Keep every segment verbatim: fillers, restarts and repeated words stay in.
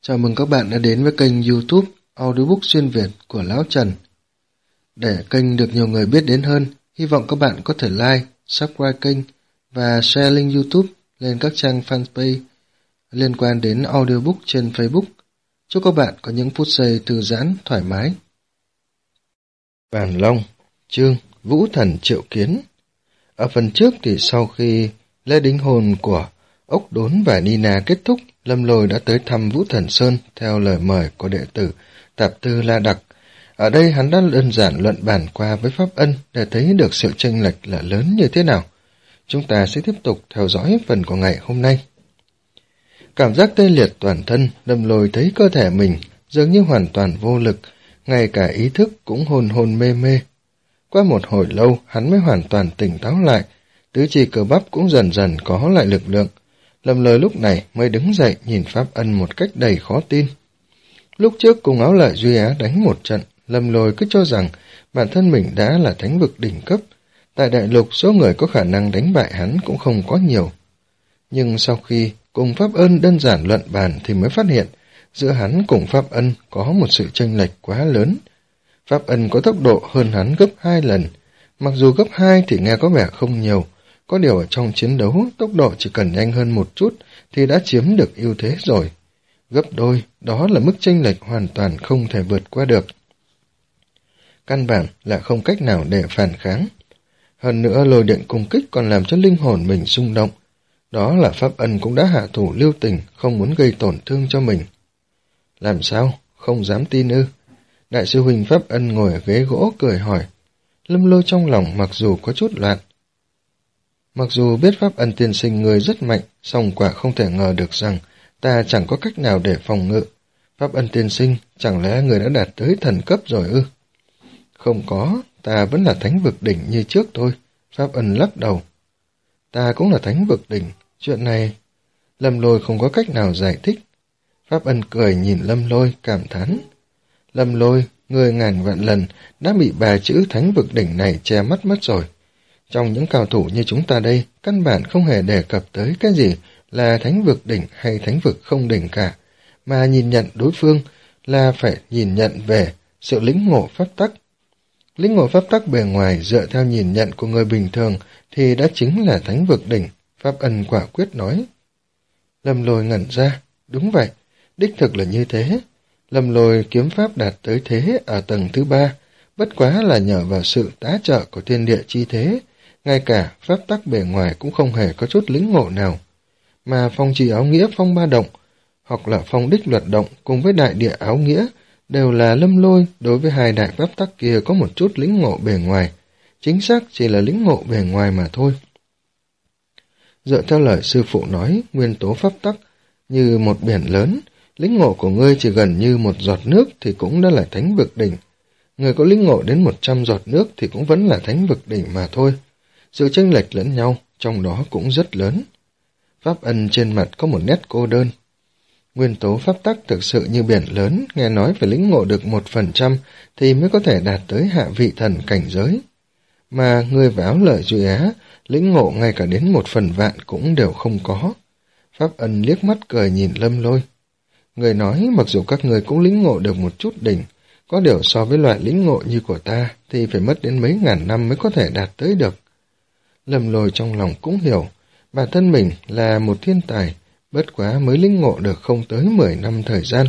Chào mừng các bạn đã đến với kênh YouTube Audiobook xuyên Việt của Lão Trần. Để kênh được nhiều người biết đến hơn, hy vọng các bạn có thể like, subscribe kênh và share link YouTube lên các trang fanpage liên quan đến audiobook trên Facebook. Chúc các bạn có những phút giây thư giãn, thoải mái. Bàn Long, chương Vũ Thần Triệu Kiến. Ở phần trước thì sau khi lễ đính hôn của Ốc Đốn và Nina kết thúc, Lâm Lôi đã tới thăm Vũ Thần Sơn theo lời mời của đệ tử Tạp Tư La Đặc. Ở đây hắn đã đơn giản luận bàn qua với Pháp Ân để thấy được sự chênh lệch là lớn như thế nào. Chúng ta sẽ tiếp tục theo dõi phần của ngày hôm nay. Cảm giác tê liệt toàn thân, Lâm Lôi thấy cơ thể mình dường như hoàn toàn vô lực, ngay cả ý thức cũng hồn hồn mê mê. Qua một hồi lâu, hắn mới hoàn toàn tỉnh táo lại, tứ chi cơ bắp cũng dần dần có lại lực lượng. Lâm Lôi lúc này mới đứng dậy nhìn Pháp Ân một cách đầy khó tin. Lúc trước cùng Áo Lợi Duy Á đánh một trận, Lâm Lôi cứ cho rằng bản thân mình đã là thánh vực đỉnh cấp. Tại đại lục, số người có khả năng đánh bại hắn cũng không có nhiều. Nhưng sau khi cùng Pháp Ân đơn giản luận bàn thì mới phát hiện giữa hắn cùng Pháp Ân có một sự chênh lệch quá lớn. Pháp Ân có tốc độ hơn hắn gấp hai lần. Mặc dù gấp hai thì nghe có vẻ không nhiều, có điều ở trong chiến đấu, tốc độ chỉ cần nhanh hơn một chút thì đã chiếm được ưu thế rồi. Gấp đôi, đó là mức chênh lệch hoàn toàn không thể vượt qua được. Căn bản là không cách nào để phản kháng. Hơn nữa lôi điện công kích còn làm cho linh hồn mình rung động. Đó là Pháp Ân cũng đã hạ thủ lưu tình, không muốn gây tổn thương cho mình. Làm sao? Không dám tin ư? Đại sư huynh Pháp Ân ngồi ở ghế gỗ cười hỏi. Lâm Lôi trong lòng mặc dù có chút loạn. Mặc dù biết Pháp Ân tiên sinh người rất mạnh, song quả không thể ngờ được rằng ta chẳng có cách nào để phòng ngự. Pháp Ân tiên sinh, chẳng lẽ người đã đạt tới thần cấp rồi ư? Không có, ta vẫn là thánh vực đỉnh như trước thôi. Pháp Ân lắc đầu. Ta cũng là thánh vực đỉnh, chuyện này... Lâm Lôi không có cách nào giải thích. Pháp Ân cười nhìn Lâm Lôi, cảm thán. Lâm Lôi, người ngàn vạn lần đã bị ba chữ thánh vực đỉnh này che mắt mất rồi. Trong những cao thủ như chúng ta đây, căn bản không hề đề cập tới cái gì là thánh vực đỉnh hay thánh vực không đỉnh cả, mà nhìn nhận đối phương là phải nhìn nhận về sự lĩnh ngộ pháp tắc. Lĩnh ngộ pháp tắc bề ngoài dựa theo nhìn nhận của người bình thường thì đã chính là thánh vực đỉnh, Pháp Ân quả quyết nói. Lâm Lôi ngẩn ra, đúng vậy, đích thực là như thế. Lâm Lôi kiếm pháp đạt tới thế ở tầng thứ ba, bất quá là nhờ vào sự tá trợ của thiên địa chi thế, ngay cả pháp tắc bề ngoài cũng không hề có chút lĩnh ngộ nào. Mà phong trì áo nghĩa phong ba động, hoặc là phong đích luật động cùng với đại địa áo nghĩa, đều là Lâm Lôi đối với hai đại pháp tắc kia có một chút lĩnh ngộ bề ngoài, chính xác chỉ là lĩnh ngộ bề ngoài mà thôi. Dựa theo lời sư phụ nói, nguyên tố pháp tắc như một biển lớn, lĩnh ngộ của ngươi chỉ gần như một giọt nước thì cũng đã là thánh vực đỉnh. Người có lĩnh ngộ đến một trăm giọt nước thì cũng vẫn là thánh vực đỉnh mà thôi. Sự chênh lệch lẫn nhau, trong đó cũng rất lớn. Pháp Ân trên mặt có một nét cô đơn. Nguyên tố pháp tắc thực sự như biển lớn, nghe nói phải lĩnh ngộ được một phần trăm thì mới có thể đạt tới hạ vị thần cảnh giới. Mà người và Áo Lợi Duy Á, lĩnh ngộ ngay cả đến một phần vạn cũng đều không có. Pháp Ân liếc mắt cười nhìn Lâm Lôi. Người nói mặc dù các người cũng lĩnh ngộ được một chút đỉnh, có điều so với loại lĩnh ngộ như của ta thì phải mất đến mấy ngàn năm mới có thể đạt tới được. Lâm Lôi trong lòng cũng hiểu, bản thân mình là một thiên tài, bất quá mới lĩnh ngộ được không tới mười năm thời gian.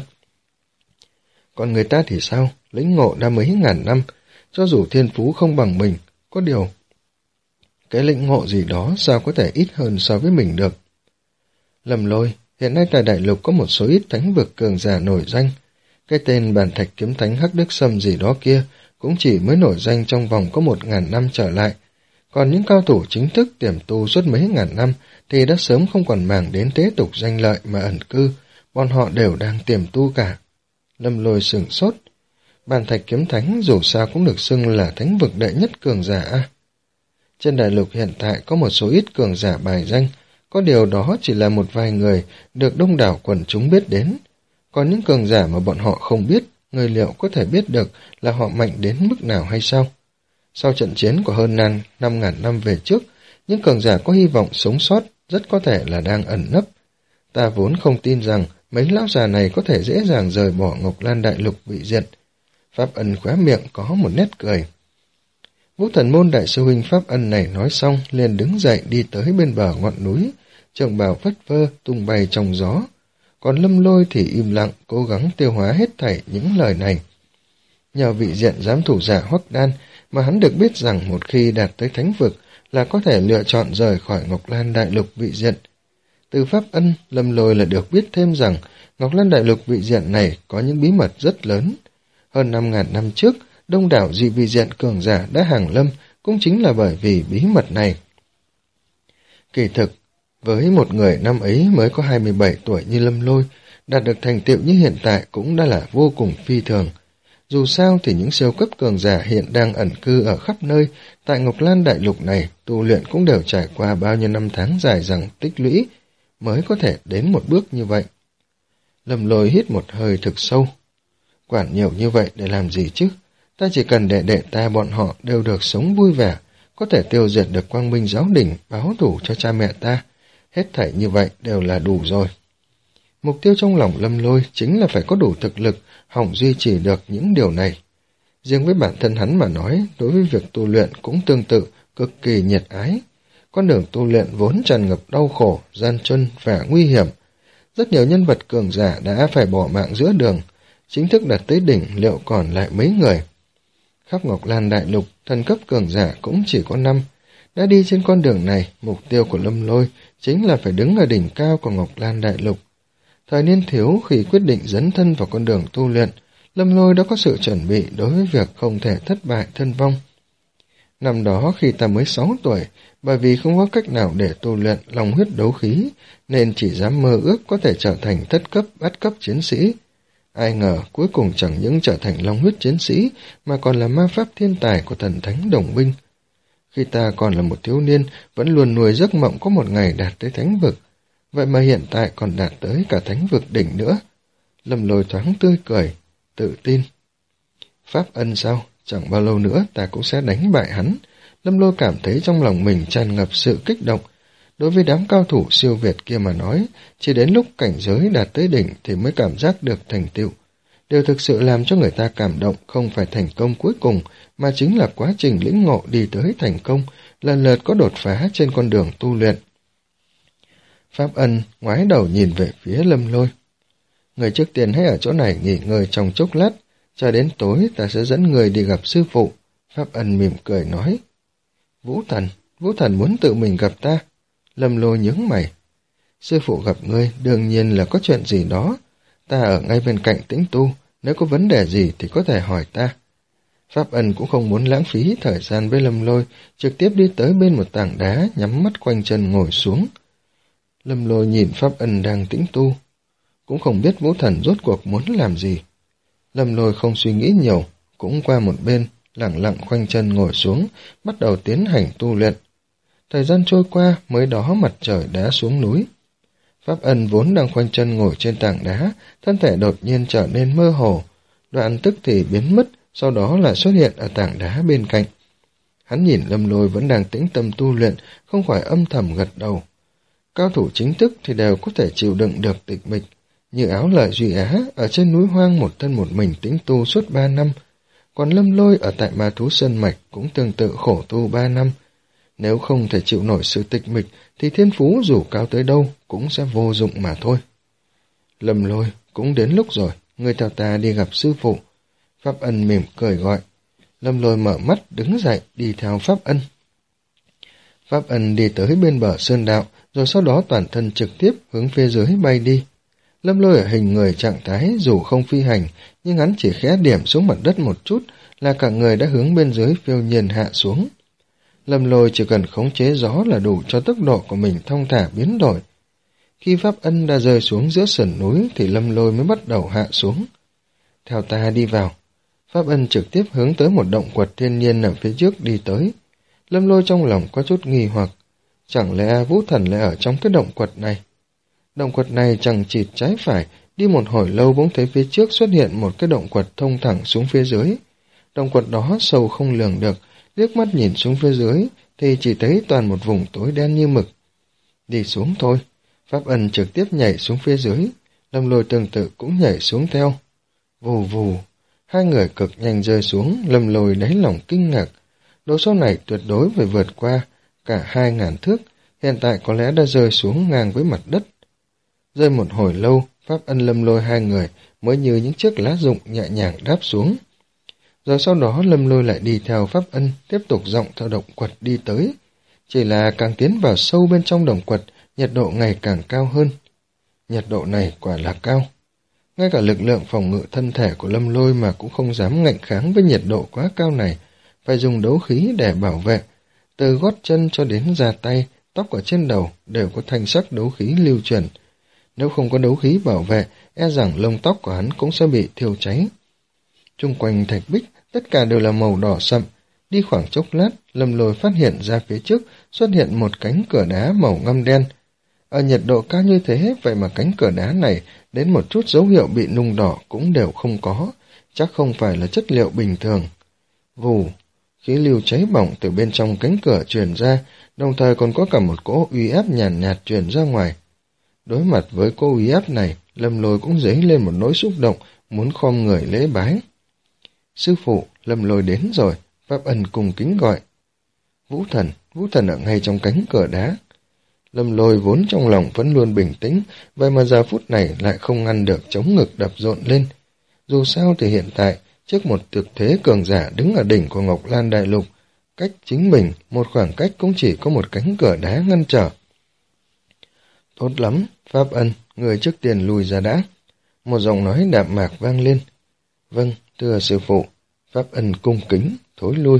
Còn người ta thì sao? Lĩnh ngộ đã mấy ngàn năm, cho dù thiên phú không bằng mình, có điều cái lĩnh ngộ gì đó sao có thể ít hơn so với mình được. Lâm Lôi, hiện nay tại đại lục có một số ít thánh vực cường giả nổi danh. Cái tên Bàn Thạch Kiếm Thánh Hắc Đức Sâm gì đó kia cũng chỉ mới nổi danh trong vòng có một ngàn năm trở lại. Còn những cao thủ chính thức tiềm tu suốt mấy ngàn năm thì đã sớm không còn màng đến thế tục danh lợi mà ẩn cư, bọn họ đều đang tiềm tu cả. Lâm Lôi sửng sốt. Bàn Thạch Kiếm Thánh dù sao cũng được xưng là thánh vực đệ nhất cường giả. Trên đại lục hiện tại có một số ít cường giả bài danh, có điều đó chỉ là một vài người được đông đảo quần chúng biết đến. Còn những cường giả mà bọn họ không biết, người liệu có thể biết được là họ mạnh đến mức nào hay sao? Sau trận chiến của hơn năm ngàn năm về trước, những cường giả có hy vọng sống sót rất có thể là đang ẩn nấp. Ta vốn không tin rằng mấy lão già này có thể dễ dàng rời bỏ Ngọc Lan Đại Lục vị diện. Pháp Ân khóe miệng có một nét cười. Vũ Thần Môn đại sư huynh Pháp Ân này nói xong liền đứng dậy đi tới bên bờ ngọn núi, trường bào phất phơ tung bay trong gió. Còn Lâm Lôi thì im lặng cố gắng tiêu hóa hết thảy những lời này. Nhờ vị diện giám thủ giả Hoắc Đan mà hắn được biết rằng một khi đạt tới thánh vực là có thể lựa chọn rời khỏi Ngọc Lan Đại Lục vị diện. Từ Pháp Ân, Lâm Lôi là được biết thêm rằng Ngọc Lan Đại Lục vị diện này có những bí mật rất lớn. Hơn năm ngàn năm trước, đông đảo dị vị diện cường giả đã hàng lâm cũng chính là bởi vì bí mật này. Kỳ thực, với một người năm ấy mới có hai mươi bảy tuổi như Lâm Lôi, đạt được thành tựu như hiện tại cũng đã là vô cùng phi thường. Dù sao thì những siêu cấp cường giả hiện đang ẩn cư ở khắp nơi, tại Ngọc Lan Đại Lục này, tu luyện cũng đều trải qua bao nhiêu năm tháng dài dằng tích lũy, mới có thể đến một bước như vậy. Lâm Lôi hít một hơi thực sâu. Quản nhiều như vậy để làm gì chứ? Ta chỉ cần để đệ ta bọn họ đều được sống vui vẻ, có thể tiêu diệt được Quang Minh Giáo Đình, báo thù cho cha mẹ ta. Hết thảy như vậy đều là đủ rồi. Mục tiêu trong lòng Lâm Lôi chính là phải có đủ thực lực hỏng duy trì được những điều này. Riêng với bản thân hắn mà nói, đối với việc tu luyện cũng tương tự, cực kỳ nhiệt ái. Con đường tu luyện vốn tràn ngập đau khổ, gian truân và nguy hiểm. Rất nhiều nhân vật cường giả đã phải bỏ mạng giữa đường, chính thức đạt tới đỉnh liệu còn lại mấy người. Khắp Ngọc Lan Đại Lục, thần cấp cường giả cũng chỉ có năm. Đã đi trên con đường này, mục tiêu của Lâm Lôi chính là phải đứng ở đỉnh cao của Ngọc Lan Đại Lục. Thời niên thiếu khi quyết định dấn thân vào con đường tu luyện, Lâm Lôi đã có sự chuẩn bị đối với việc không thể thất bại thân vong. Năm đó khi ta mới sáu tuổi, bởi vì không có cách nào để tu luyện lòng huyết đấu khí, nên chỉ dám mơ ước có thể trở thành thất cấp bát cấp chiến sĩ. Ai ngờ cuối cùng chẳng những trở thành long huyết chiến sĩ mà còn là ma pháp thiên tài của thần thánh đồng minh. Khi ta còn là một thiếu niên, vẫn luôn nuôi giấc mộng có một ngày đạt tới thánh vực. Vậy mà hiện tại còn đạt tới cả thánh vực đỉnh nữa. Lâm Lôi thoáng tươi cười, tự tin. Pháp Ân sao? Chẳng bao lâu nữa ta cũng sẽ đánh bại hắn. Lâm Lôi cảm thấy trong lòng mình tràn ngập sự kích động. Đối với đám cao thủ siêu việt kia mà nói, chỉ đến lúc cảnh giới đạt tới đỉnh thì mới cảm giác được thành tựu. Điều thực sự làm cho người ta cảm động không phải thành công cuối cùng, mà chính là quá trình lĩnh ngộ đi tới thành công, lần lượt có đột phá trên con đường tu luyện. Pháp Ân ngoái đầu nhìn về phía Lâm Lôi. Người trước tiên hãy ở chỗ này nghỉ ngơi trong chốc lát, cho đến tối ta sẽ dẫn người đi gặp sư phụ. Pháp Ân mỉm cười nói. Vũ Thần, Vũ Thần muốn tự mình gặp ta. Lâm Lôi nhướng mày. Sư phụ gặp ngươi đương nhiên là có chuyện gì đó. Ta ở ngay bên cạnh tĩnh tu, nếu có vấn đề gì thì có thể hỏi ta. Pháp Ân cũng không muốn lãng phí thời gian với Lâm Lôi, trực tiếp đi tới bên một tảng đá, nhắm mắt quanh chân ngồi xuống. Lâm Lôi nhìn Pháp Ân đang tĩnh tu, cũng không biết Vũ Thần rốt cuộc muốn làm gì. Lâm Lôi không suy nghĩ nhiều, cũng qua một bên, lẳng lặng khoanh chân ngồi xuống, bắt đầu tiến hành tu luyện. Thời gian trôi qua, mới đó mặt trời đã xuống núi. Pháp Ân vốn đang khoanh chân ngồi trên tảng đá, thân thể đột nhiên trở nên mơ hồ, đoạn tức thì biến mất, sau đó là xuất hiện ở tảng đá bên cạnh. Hắn nhìn Lâm Lôi vẫn đang tĩnh tâm tu luyện, không khỏi âm thầm gật đầu. Cao thủ chính thức thì đều có thể chịu đựng được tịch mịch, như Áo Lợi Duy Á ở trên núi hoang một thân một mình tĩnh tu suốt ba năm, còn Lâm Lôi ở tại Ma Thú Sơn Mạch cũng tương tự khổ tu ba năm. Nếu không thể chịu nổi sự tịch mịch thì thiên phú dù cao tới đâu cũng sẽ vô dụng mà thôi. Lâm Lôi, cũng đến lúc rồi, ngươi theo ta đi gặp sư phụ. Pháp Ân mỉm cười gọi. Lâm Lôi mở mắt đứng dậy đi theo Pháp Ân. Pháp Ân đi tới bên bờ sơn đạo, rồi sau đó toàn thân trực tiếp hướng phía dưới bay đi. Lâm Lôi ở hình người trạng thái dù không phi hành, nhưng hắn chỉ khẽ điểm xuống mặt đất một chút là cả người đã hướng bên dưới phiêu nhiên hạ xuống. Lâm Lôi chỉ cần khống chế gió là đủ cho tốc độ của mình thong thả biến đổi. Khi Pháp Ân đã rơi xuống giữa sườn núi thì Lâm Lôi mới bắt đầu hạ xuống. Theo ta đi vào. Pháp Ân trực tiếp hướng tới một động quật thiên nhiên ở phía trước đi tới. Lâm Lôi trong lòng có chút nghi hoặc. Chẳng lẽ Vũ Thần lại ở trong cái động quật này? Động quật này chẳng chịt trái phải, đi một hồi lâu bỗng thấy phía trước xuất hiện một cái động quật thông thẳng xuống phía dưới. Động quật đó sâu không lường được, liếc mắt nhìn xuống phía dưới thì chỉ thấy toàn một vùng tối đen như mực. Đi xuống thôi. Pháp Ân trực tiếp nhảy xuống phía dưới. Lâm Lôi tương tự cũng nhảy xuống theo. Vù vù, hai người cực nhanh rơi xuống, Lâm Lôi đáy lòng kinh ngạc. Độ sâu này tuyệt đối phải vượt qua cả hai ngàn thước, hiện tại có lẽ đã rơi xuống ngang với mặt đất. Rơi một hồi lâu, Pháp Ân Lâm Lôi hai người mới như những chiếc lá rụng nhẹ nhàng đáp xuống. Rồi sau đó Lâm Lôi lại đi theo Pháp Ân, tiếp tục dọng theo động quật đi tới. Chỉ là càng tiến vào sâu bên trong động quật, nhiệt độ ngày càng cao hơn. Nhiệt độ này quả là cao. Ngay cả lực lượng phòng ngự thân thể của Lâm Lôi mà cũng không dám ngạnh kháng với nhiệt độ quá cao này, phải dùng đấu khí để bảo vệ. Từ gót chân cho đến da tay, tóc ở trên đầu đều có thanh sắc đấu khí lưu truyền. Nếu không có đấu khí bảo vệ, e rằng lông tóc của hắn cũng sẽ bị thiêu cháy. Chung quanh thạch bích, tất cả đều là màu đỏ sậm. Đi khoảng chốc lát, Lâm Lôi phát hiện ra phía trước xuất hiện một cánh cửa đá màu ngăm đen. Ở nhiệt độ cao như thế, vậy mà cánh cửa đá này đến một chút dấu hiệu bị nung đỏ cũng đều không có, chắc không phải là chất liệu bình thường. Vù, khí lưu cháy bỏng từ bên trong cánh cửa truyền ra, đồng thời còn có cả một cỗ uy áp nhàn nhạt, nhạt truyền ra ngoài. Đối mặt với cỗ uy áp này, Lâm Lôi cũng dấy lên một nỗi xúc động, muốn khom người lễ bái. Sư phụ, Lâm Lôi đến rồi, Pháp Ân cùng kính gọi. Vũ Thần, Vũ Thần ở ngay trong cánh cửa đá. Lâm Lôi vốn trong lòng vẫn luôn bình tĩnh, vậy mà giờ phút này lại không ngăn được chống ngực đập rộn lên. Dù sao thì hiện tại, trước một thực thế cường giả đứng ở đỉnh của Ngọc Lan Đại Lục, cách chính mình một khoảng cách cũng chỉ có một cánh cửa đá ngăn trở. Tốt lắm, Pháp Ân, người trước tiên lùi ra đã. Một giọng nói đạm mạc vang lên. Vâng, thưa sư phụ. Pháp Ân cung kính, thối lui.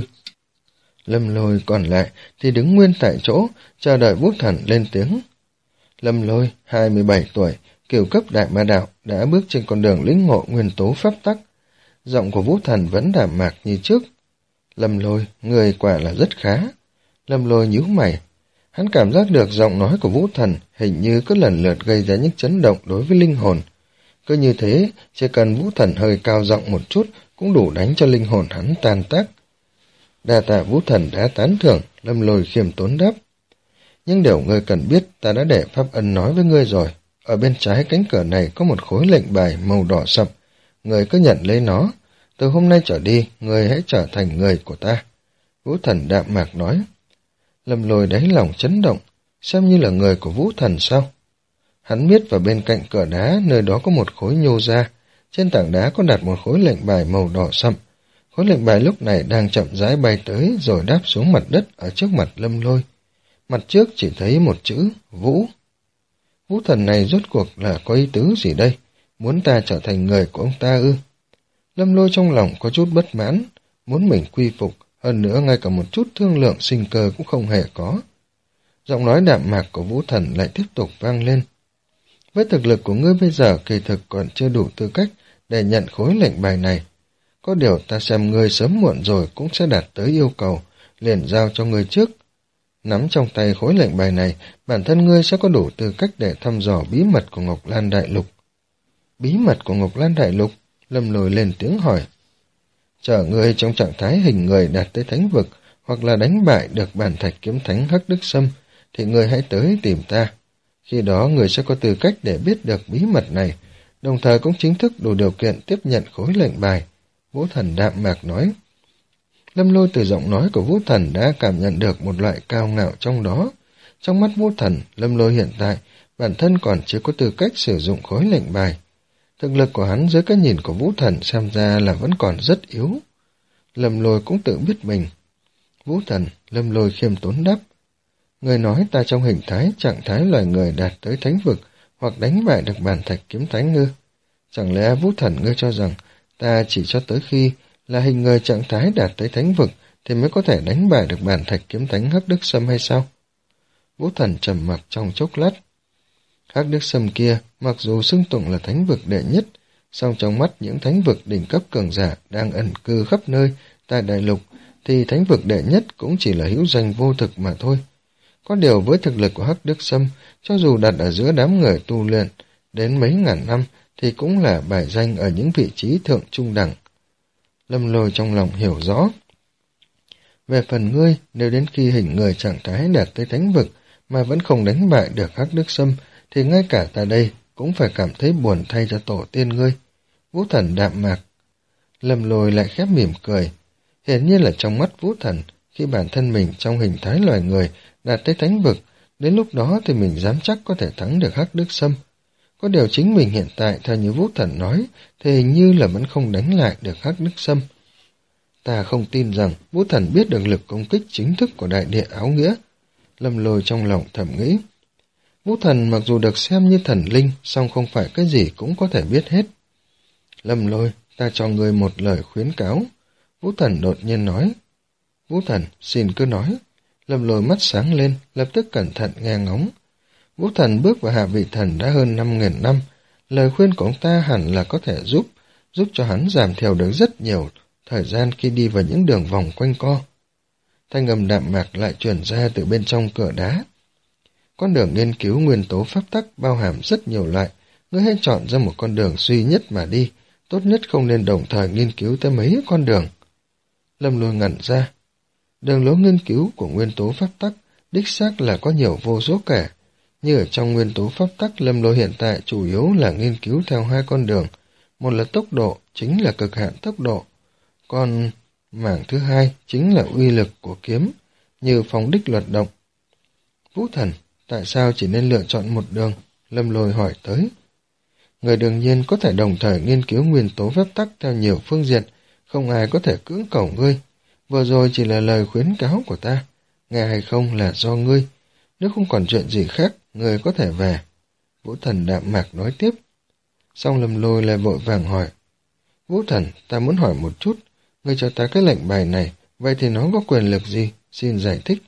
Lâm Lôi còn lại thì đứng nguyên tại chỗ, chờ đợi Vũ Thần lên tiếng. Lâm Lôi, hai mươi bảy tuổi, cửu cấp đại ma đạo, đã bước trên con đường lĩnh ngộ nguyên tố pháp tắc. Giọng của Vũ Thần vẫn đạm mạc như trước. Lâm Lôi, người quả là rất khá. Lâm Lôi nhíu mày. Hắn cảm giác được giọng nói của Vũ Thần hình như cứ lần lượt gây ra những chấn động đối với linh hồn. Cứ như thế, chỉ cần Vũ Thần hơi cao giọng một chút cũng đủ đánh cho linh hồn hắn tan tác. Đa tạ Vũ Thần đã tán thưởng, Lâm Lôi khiêm tốn đáp. Nhưng điều ngươi cần biết, ta đã để Pháp Ân nói với ngươi rồi. Ở bên trái cánh cửa này có một khối lệnh bài màu đỏ sậm. Ngươi cứ nhận lấy nó. Từ hôm nay trở đi, ngươi hãy trở thành người của ta. Vũ Thần đạm mạc nói. Lâm Lôi đáy lòng chấn động, xem như là người của Vũ Thần sao? Hắn biết vào bên cạnh cửa đá, nơi đó có một khối nhô ra. Trên tảng đá có đặt một khối lệnh bài màu đỏ sậm. Khối lệnh bài lúc này đang chậm rãi bay tới rồi đáp xuống mặt đất ở trước mặt Lâm Lôi. Mặt trước chỉ thấy một chữ Vũ. Vũ Thần này rốt cuộc là có ý tứ gì đây? Muốn ta trở thành người của ông ta ư? Lâm Lôi trong lòng có chút bất mãn, muốn mình quy phục, hơn nữa ngay cả một chút thương lượng sinh cơ cũng không hề có. Giọng nói đạm mạc của Vũ Thần lại tiếp tục vang lên. Với thực lực của ngươi bây giờ kỳ thực còn chưa đủ tư cách để nhận khối lệnh bài này. Có điều ta xem ngươi sớm muộn rồi cũng sẽ đạt tới yêu cầu, liền giao cho ngươi trước. Nắm trong tay khối lệnh bài này, bản thân ngươi sẽ có đủ tư cách để thăm dò bí mật của Ngọc Lan Đại Lục. Bí mật của Ngọc Lan Đại Lục? Lâm Lôi lên tiếng hỏi. Chờ ngươi trong trạng thái hình người đạt tới thánh vực, hoặc là đánh bại được bản thạch kiếm thánh Hắc Đức Sâm, thì ngươi hãy tới tìm ta. Khi đó ngươi sẽ có tư cách để biết được bí mật này, đồng thời cũng chính thức đủ điều kiện tiếp nhận khối lệnh bài. Vũ Thần đạm mạc nói. Lâm Lôi từ giọng nói của Vũ Thần đã cảm nhận được một loại cao ngạo trong đó. Trong mắt Vũ Thần, Lâm Lôi hiện tại, bản thân còn chưa có tư cách sử dụng khối lệnh bài. Thực lực của hắn dưới cái nhìn của Vũ Thần xem ra là vẫn còn rất yếu. Lâm Lôi cũng tự biết mình. Vũ Thần, Lâm Lôi khiêm tốn đáp. Người nói ta trong hình thái, trạng thái loài người đạt tới thánh vực, hoặc đánh bại được bản thạch kiếm thánh ngư. Chẳng lẽ Vũ Thần ngươi cho rằng ta chỉ cho tới khi là hình người trạng thái đạt tới thánh vực thì mới có thể đánh bại được bản thạch kiếm thánh Hắc Đức Sâm hay sao? Vũ Thần trầm mặc trong chốc lát. Hắc Đức Sâm kia, mặc dù xưng tụng là thánh vực đệ nhất, song trong mắt những thánh vực đỉnh cấp cường giả đang ẩn cư khắp nơi tại đại lục, thì thánh vực đệ nhất cũng chỉ là hữu danh vô thực mà thôi. Có điều với thực lực của Hắc Đức Sâm, cho dù đặt ở giữa đám người tu luyện đến mấy ngàn năm, thì cũng là bài danh ở những vị trí thượng trung đẳng. Lâm Lôi trong lòng hiểu rõ. Về phần ngươi, nếu đến khi hình người trạng thái đạt tới thánh vực mà vẫn không đánh bại được Hắc Đức Sâm, thì ngay cả ta đây cũng phải cảm thấy buồn thay cho tổ tiên ngươi. Vũ Thần đạm mạc. Lâm Lôi lại khép mỉm cười. Hiển nhiên là trong mắt Vũ Thần, khi bản thân mình trong hình thái loài người đạt tới thánh vực, đến lúc đó thì mình dám chắc có thể thắng được Hắc Đức Sâm. Có điều chính mình hiện tại theo như Vũ Thần nói thì hình như là vẫn không đánh lại được Hắc Đức Sâm. Ta không tin rằng Vũ Thần biết được lực công kích chính thức của đại địa áo nghĩa. Lâm Lôi trong lòng thầm nghĩ. Vũ Thần mặc dù được xem như thần linh, song không phải cái gì cũng có thể biết hết. Lâm Lôi, ta cho ngươi một lời khuyến cáo. Vũ Thần đột nhiên nói. Vũ Thần, xin cứ nói. Lâm Lôi mắt sáng lên, lập tức cẩn thận nghe ngóng. Vũ Thần bước vào hạ vị thần đã hơn năm nghìn năm. Lời khuyên của ông ta hẳn là có thể giúp, giúp cho hắn giảm thiểu được rất nhiều thời gian khi đi vào những đường vòng quanh co. Thanh âm đạm mạc lại truyền ra từ bên trong cửa đá. Con đường nghiên cứu nguyên tố pháp tắc bao hàm rất nhiều loại, ngươi hãy chọn ra một con đường duy nhất mà đi, tốt nhất không nên đồng thời nghiên cứu tới mấy con đường. Lâm Lôi ngẩn ra. Đường lối nghiên cứu của nguyên tố pháp tắc đích xác là có nhiều vô số kể. Như ở trong nguyên tố pháp tắc, Lâm Lôi hiện tại chủ yếu là nghiên cứu theo hai con đường. Một là tốc độ, chính là cực hạn tốc độ. Còn mảng thứ hai chính là uy lực của kiếm, như phóng đích luật động. Vũ Thần, tại sao chỉ nên lựa chọn một đường? Lâm Lôi hỏi tới. Người đương nhiên có thể đồng thời nghiên cứu nguyên tố phép tắc theo nhiều phương diện, không ai có thể cưỡng cầu ngươi. Vừa rồi chỉ là lời khuyến cáo của ta, nghe hay không là do ngươi. Nếu không còn chuyện gì khác, ngươi có thể về. Vũ Thần đạm mạc nói tiếp. Xong Lâm Lôi lại vội vàng hỏi. Vũ Thần, ta muốn hỏi một chút, ngươi cho ta cái lệnh bài này, vậy thì nó có quyền lực gì? Xin giải thích.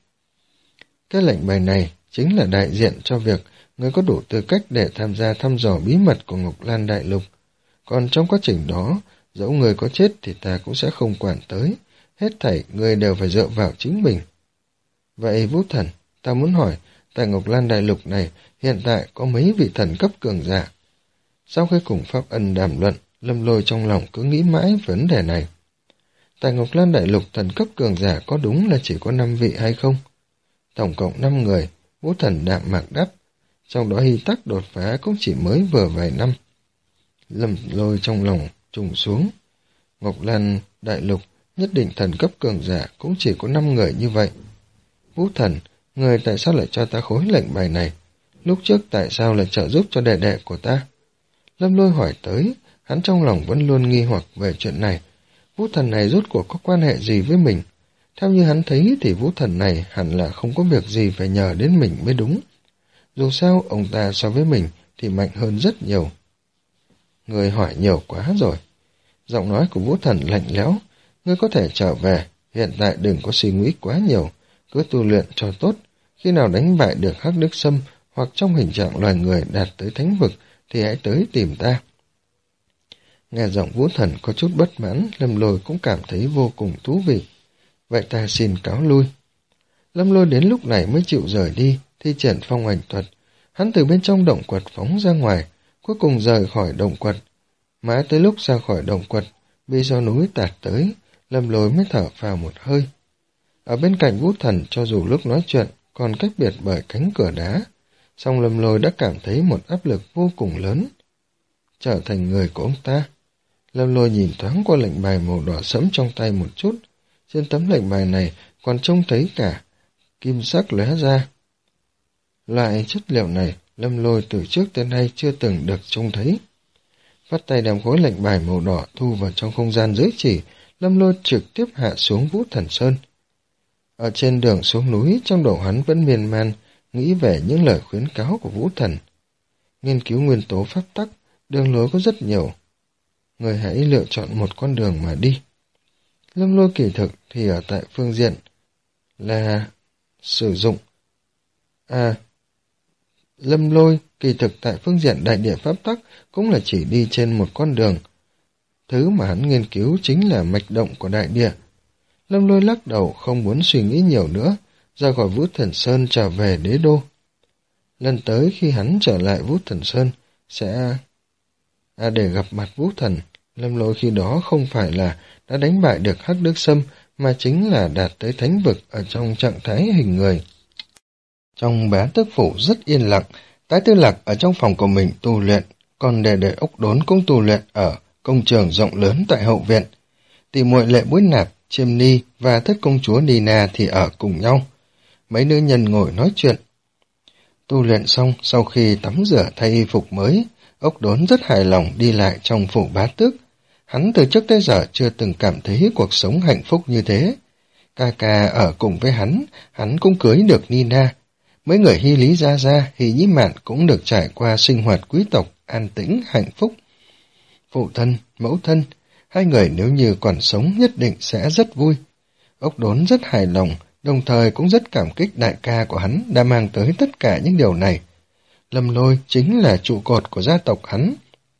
Cái lệnh bài này chính là đại diện cho việc ngươi có đủ tư cách để tham gia thăm dò bí mật của Ngọc Lan Đại Lục. Còn trong quá trình đó, dẫu người có chết thì ta cũng sẽ không quản tới, hết thảy ngươi đều phải dựa vào chính mình. Vậy Vũ Thần, ta muốn hỏi, tại Ngọc Lan Đại Lục này hiện tại có mấy vị thần cấp cường giả? Sau khi cùng Pháp Ân đàm luận, Lâm Lôi trong lòng cứ nghĩ mãi vấn đề này. Tại Ngọc Lan Đại Lục thần cấp cường giả có đúng là chỉ có năm vị hay không? Tổng cộng năm người, Vũ Thần đạm mạc đáp, trong đó Hy Tắc đột phá cũng chỉ mới vừa vài năm. Lâm Lôi trong lòng trùng xuống. Ngọc Lan Đại Lục nhất định thần cấp cường giả cũng chỉ có năm người như vậy. Vũ Thần, người tại sao lại cho ta khối lệnh bài này? Lúc trước tại sao lại trợ giúp cho đệ đệ của ta? Lâm Lôi hỏi tới, hắn trong lòng vẫn luôn nghi hoặc về chuyện này. Vũ Thần này rốt cuộc có quan hệ gì với mình? Theo như hắn thấy thì Vũ Thần này hẳn là không có việc gì phải nhờ đến mình mới đúng. Dù sao, ông ta so với mình thì mạnh hơn rất nhiều. Người hỏi nhiều quá rồi. Giọng nói của Vũ Thần lạnh lẽo. Ngươi có thể trở về, hiện tại đừng có suy nghĩ quá nhiều, cứ tu luyện cho tốt. Khi nào đánh bại được Hắc Đức Sâm hoặc trong hình trạng loài người đạt tới thánh vực thì hãy tới tìm ta. Nghe giọng Vũ Thần có chút bất mãn, Lâm Lôi cũng cảm thấy vô cùng thú vị. Vậy ta xin cáo lui. Lâm Lôi đến lúc này mới chịu rời đi, thi triển phong ảnh thuật. Hắn từ bên trong động quật phóng ra ngoài, cuối cùng rời khỏi động quật. Mãi tới lúc ra khỏi động quật, bị gió núi tạt tới, Lâm Lôi mới thở phào một hơi. Ở bên cạnh Vũ Thần, cho dù lúc nói chuyện còn cách biệt bởi cánh cửa đá, song Lâm Lôi đã cảm thấy một áp lực vô cùng lớn. Trở thành người của ông ta. Lâm Lôi nhìn thoáng qua lệnh bài màu đỏ sẫm trong tay một chút. Trên tấm lệnh bài này còn trông thấy cả kim sắc lóe ra. Loại chất liệu này Lâm Lôi từ trước tới nay chưa từng được trông thấy. Bắt tay đem khối lệnh bài màu đỏ thu vào trong không gian giới chỉ, Lâm Lôi trực tiếp hạ xuống Vũ Thần Sơn. Ở trên đường xuống núi, trong đầu hắn vẫn miên man nghĩ về những lời khuyến cáo của Vũ Thần. Nghiên cứu nguyên tố pháp tắc, đường lối có rất nhiều. Người hãy lựa chọn một con đường mà đi. Lâm Lôi kỳ thực thì ở tại phương diện là sử dụng. À, Lâm Lôi kỳ thực tại phương diện đại địa pháp tắc cũng là chỉ đi trên một con đường. Thứ mà hắn nghiên cứu chính là mạch động của đại địa. Lâm Lôi lắc đầu không muốn suy nghĩ nhiều nữa, ra khỏi Vũ Thần Sơn trở về đế đô. Lần tới khi hắn trở lại Vũ Thần Sơn sẽ... À, để gặp mặt Vũ Thần, Lâm Lôi khi đó không phải là đã đánh bại được Hắc Đức Sâm mà chính là đạt tới thánh vực ở trong trạng thái hình người. Trong Bá Tước Phủ rất yên lặng, Tái Tư Lạc ở trong phòng của mình tu luyện, còn đệ đệ Ốc Đốn cũng tu luyện ở công trường rộng lớn tại hậu viện. Tỷ muội Lệ Bối Nạp, Chiêm Ni và thất công chúa Nina thì ở cùng nhau. Mấy nữ nhân ngồi nói chuyện. Tu luyện xong, sau khi tắm rửa thay y phục mới, Ốc Đốn rất hài lòng đi lại trong phủ bá tước. Hắn từ trước tới giờ chưa từng cảm thấy cuộc sống hạnh phúc như thế. Ca ca ở cùng với hắn, hắn cũng cưới được Nina. Mấy người Hy Lý Gia Gia, Hy Nhĩ Mạn cũng được trải qua sinh hoạt quý tộc, an tĩnh, hạnh phúc. Phụ thân, mẫu thân, hai người nếu như còn sống nhất định sẽ rất vui. Ốc Đốn rất hài lòng, đồng thời cũng rất cảm kích đại ca của hắn đã mang tới tất cả những điều này. Lâm Lôi chính là trụ cột của gia tộc hắn.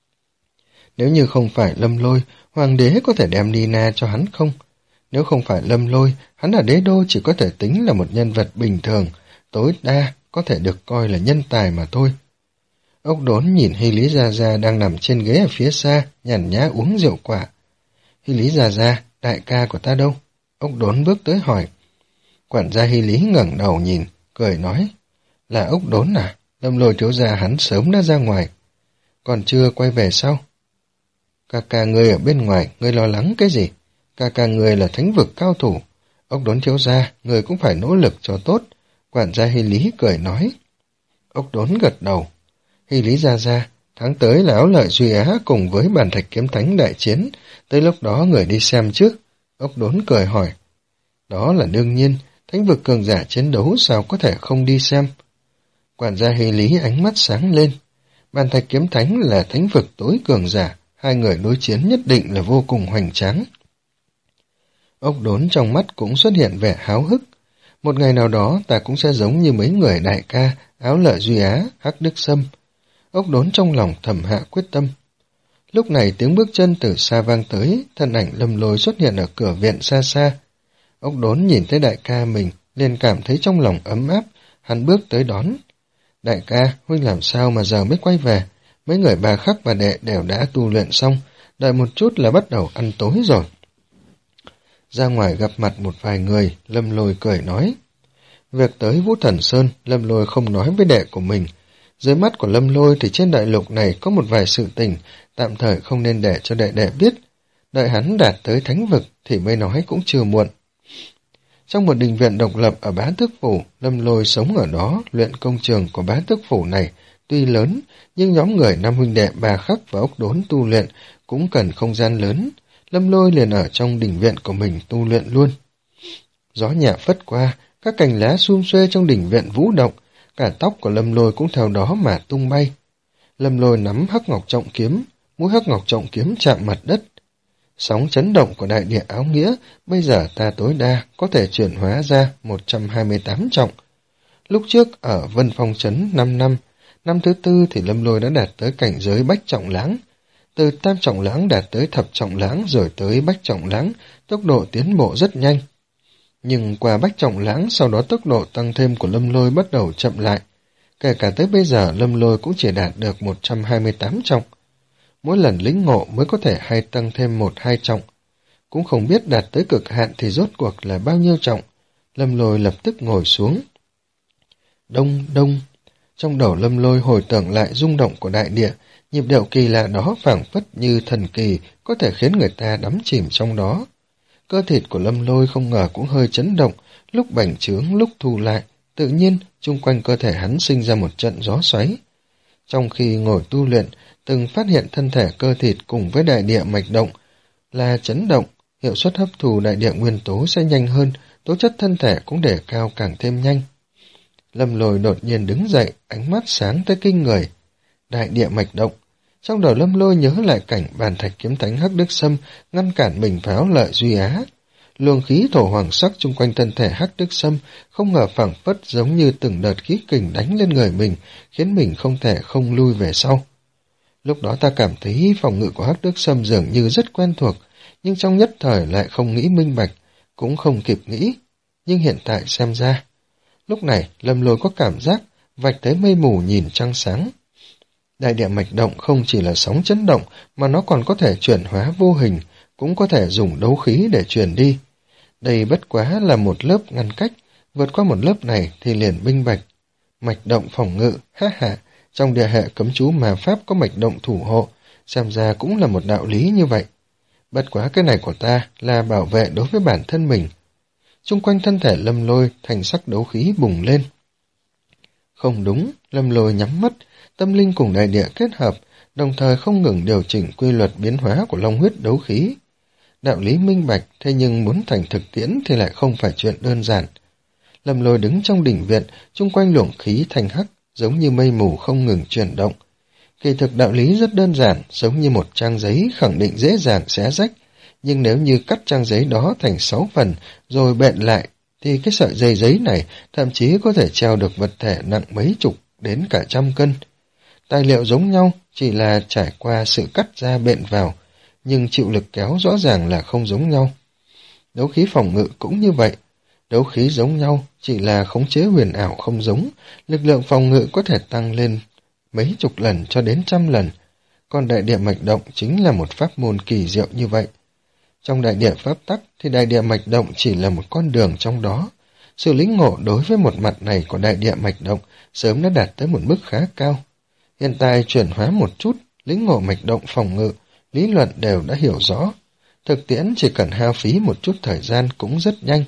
Nếu như không phải Lâm Lôi, hoàng đế có thể đem Nina cho hắn không? Nếu không phải Lâm Lôi, hắn ở đế đô chỉ có thể tính là một nhân vật bình thường, tối đa có thể được coi là nhân tài mà thôi. Ốc Đốn nhìn Hy Lý Gia Gia đang nằm trên ghế ở phía xa, nhàn nhã uống rượu quả. Hy Lý Gia Gia, đại ca của ta đâu? Ốc Đốn bước tới hỏi. Quản gia Hy Lý ngẩng đầu nhìn, cười nói. Là Ốc Đốn à? Lâm Lôi thiếu gia hắn sớm đã ra ngoài. Còn chưa quay về sao? Ca ca ngươi ở bên ngoài, ngươi lo lắng cái gì? Ca ca ngươi là thánh vực cao thủ. Ốc Đốn thiếu gia, ngươi cũng phải nỗ lực cho tốt. Quản gia Hy Lý cười nói. Ốc Đốn gật đầu. Hy Lý Gia Gia, tháng tới là Áo Lợi Duy Á cùng với Bàn Thạch Kiếm Thánh đại chiến, tới lúc đó người đi xem trước. Ốc Đốn cười hỏi. Đó là đương nhiên, thánh vực cường giả chiến đấu sao có thể không đi xem. Quản gia Hy Lý ánh mắt sáng lên. Bàn Thạch Kiếm Thánh là thánh vực tối cường giả, hai người đối chiến nhất định là vô cùng hoành tráng. Ốc Đốn trong mắt cũng xuất hiện vẻ háo hức. Một ngày nào đó ta cũng sẽ giống như mấy người đại ca, Áo Lợi Duy Á, Hắc Đức Sâm. Ốc Đốn trong lòng thầm hạ quyết tâm. Lúc này tiếng bước chân từ xa vang tới, thân ảnh Lâm Lôi xuất hiện ở cửa viện xa xa. Ốc Đốn nhìn thấy đại ca mình, liền cảm thấy trong lòng ấm áp, hắn bước tới đón. Đại ca, huynh làm sao mà giờ mới quay về? Mấy người bà Khắc và đệ đều đã tu luyện xong, đợi một chút là bắt đầu ăn tối rồi. Ra ngoài gặp mặt một vài người, Lâm Lôi cười nói. Việc tới Vũ Thần Sơn, Lâm Lôi không nói với đệ của mình. Dưới mắt của Lâm Lôi thì trên đại lục này có một vài sự tình, tạm thời không nên để cho đệ đệ biết. Đợi hắn đạt tới thánh vực thì mới nói cũng chưa muộn. Trong một đình viện độc lập ở Bá Tước Phủ, Lâm Lôi sống ở đó, luyện công trường của Bá Tước Phủ này tuy lớn, nhưng nhóm người năm huynh đệ Bà Khắc và Ốc Đốn tu luyện cũng cần không gian lớn. Lâm Lôi liền ở trong đình viện của mình tu luyện luôn. Gió nhẹ phất qua, các cành lá sum xuê trong đình viện vũ động, cả tóc của Lâm Lôi cũng theo đó mà tung bay. Lâm Lôi nắm Hắc Ngọc Trọng Kiếm, mũi Hắc Ngọc Trọng Kiếm chạm mặt đất. Sóng chấn động của đại địa áo nghĩa, bây giờ ta tối đa có thể chuyển hóa ra một trăm hai mươi tám trọng. Lúc trước ở Vân Phong Trấn năm năm, năm thứ tư thì Lâm Lôi đã đạt tới cảnh giới Bách Trọng Lãng. Từ Tam Trọng Lãng đạt tới Thập Trọng Lãng rồi tới Bách Trọng Lãng, tốc độ tiến bộ rất nhanh. Nhưng qua Bách Trọng Lãng sau đó tốc độ tăng thêm của Lâm Lôi bắt đầu chậm lại. Kể cả tới bây giờ Lâm Lôi cũng chỉ đạt được một trăm hai mươi tám trọng. Mỗi lần lĩnh ngộ mới có thể hay tăng thêm một hai trọng. Cũng không biết đạt tới cực hạn thì rốt cuộc là bao nhiêu trọng. Lâm Lôi lập tức ngồi xuống. Đông đông. Trong đầu Lâm Lôi hồi tưởng lại rung động của đại địa, nhịp điệu kỳ lạ đó phảng phất như thần kỳ, có thể khiến người ta đắm chìm trong đó. Cơ thịt của Lâm Lôi không ngờ cũng hơi chấn động, lúc bành trướng lúc thu lại, tự nhiên chung quanh cơ thể hắn sinh ra một trận gió xoáy. Trong khi ngồi tu luyện, từng phát hiện thân thể cơ thịt cùng với đại địa mạch động là chấn động, hiệu suất hấp thụ đại địa nguyên tố sẽ nhanh hơn, tố chất thân thể cũng để cao càng thêm nhanh. Lâm Lôi đột nhiên đứng dậy, ánh mắt sáng tới kinh người. Đại địa mạch động. Trong đầu Lâm Lôi nhớ lại cảnh Bàn Thạch Kiếm Thánh Hắc Đức Sâm ngăn cản mình phải Áo Lợi Duy Á. Luồng khí thổ hoàng sắc chung quanh thân thể Hắc Đức Sâm không ngờ phảng phất giống như từng đợt khí kình đánh lên người mình, khiến mình không thể không lui về sau. Lúc đó ta cảm thấy phòng ngự của Hắc Đức Sâm dường như rất quen thuộc, nhưng trong nhất thời lại không nghĩ minh bạch, cũng không kịp nghĩ. Nhưng hiện tại xem ra, lúc này Lâm Lôi có cảm giác vạch tới mây mù nhìn trăng sáng. Đại địa mạch động không chỉ là sóng chấn động mà nó còn có thể chuyển hóa vô hình, cũng có thể dùng đấu khí để truyền đi. Đây bất quá là một lớp ngăn cách, vượt qua một lớp này thì liền minh bạch. Mạch động phòng ngự, ha ha, Trong địa hệ cấm chú mà pháp có mạch động thủ hộ, xem ra cũng là một đạo lý như vậy. Bất quá cái này của ta là bảo vệ đối với bản thân mình. Xung quanh thân thể Lâm Lôi, thành sắc đấu khí bùng lên. Không đúng, Lâm Lôi nhắm mắt, tâm linh cùng đại địa kết hợp, đồng thời không ngừng điều chỉnh quy luật biến hóa của long huyết đấu khí. Đạo lý minh bạch, thế nhưng muốn thành thực tiễn thì lại không phải chuyện đơn giản. Lâm Lôi đứng trong đỉnh viện, xung quanh luồng khí thanh hắc, giống như mây mù không ngừng chuyển động. Kỳ thực đạo lý rất đơn giản, giống như một trang giấy khẳng định dễ dàng xé rách, nhưng nếu như cắt trang giấy đó thành sáu phần rồi bện lại, thì cái sợi dây giấy này thậm chí có thể treo được vật thể nặng mấy chục đến cả trăm cân. Tài liệu giống nhau, chỉ là trải qua sự cắt ra bện vào, nhưng chịu lực kéo rõ ràng là không giống nhau. Đấu khí phòng ngự cũng như vậy. Đấu khí giống nhau, chỉ là khống chế huyền ảo không giống, lực lượng phòng ngự có thể tăng lên mấy chục lần cho đến trăm lần. Còn đại địa mạch động chính là một pháp môn kỳ diệu như vậy. Trong đại địa pháp tắc thì đại địa mạch động chỉ là một con đường trong đó. Sự lĩnh ngộ đối với một mặt này của đại địa mạch động sớm đã đạt tới một mức khá cao. Hiện tại chuyển hóa một chút, lĩnh ngộ mạch động phòng ngự, lý luận đều đã hiểu rõ. Thực tiễn chỉ cần hao phí một chút thời gian cũng rất nhanh.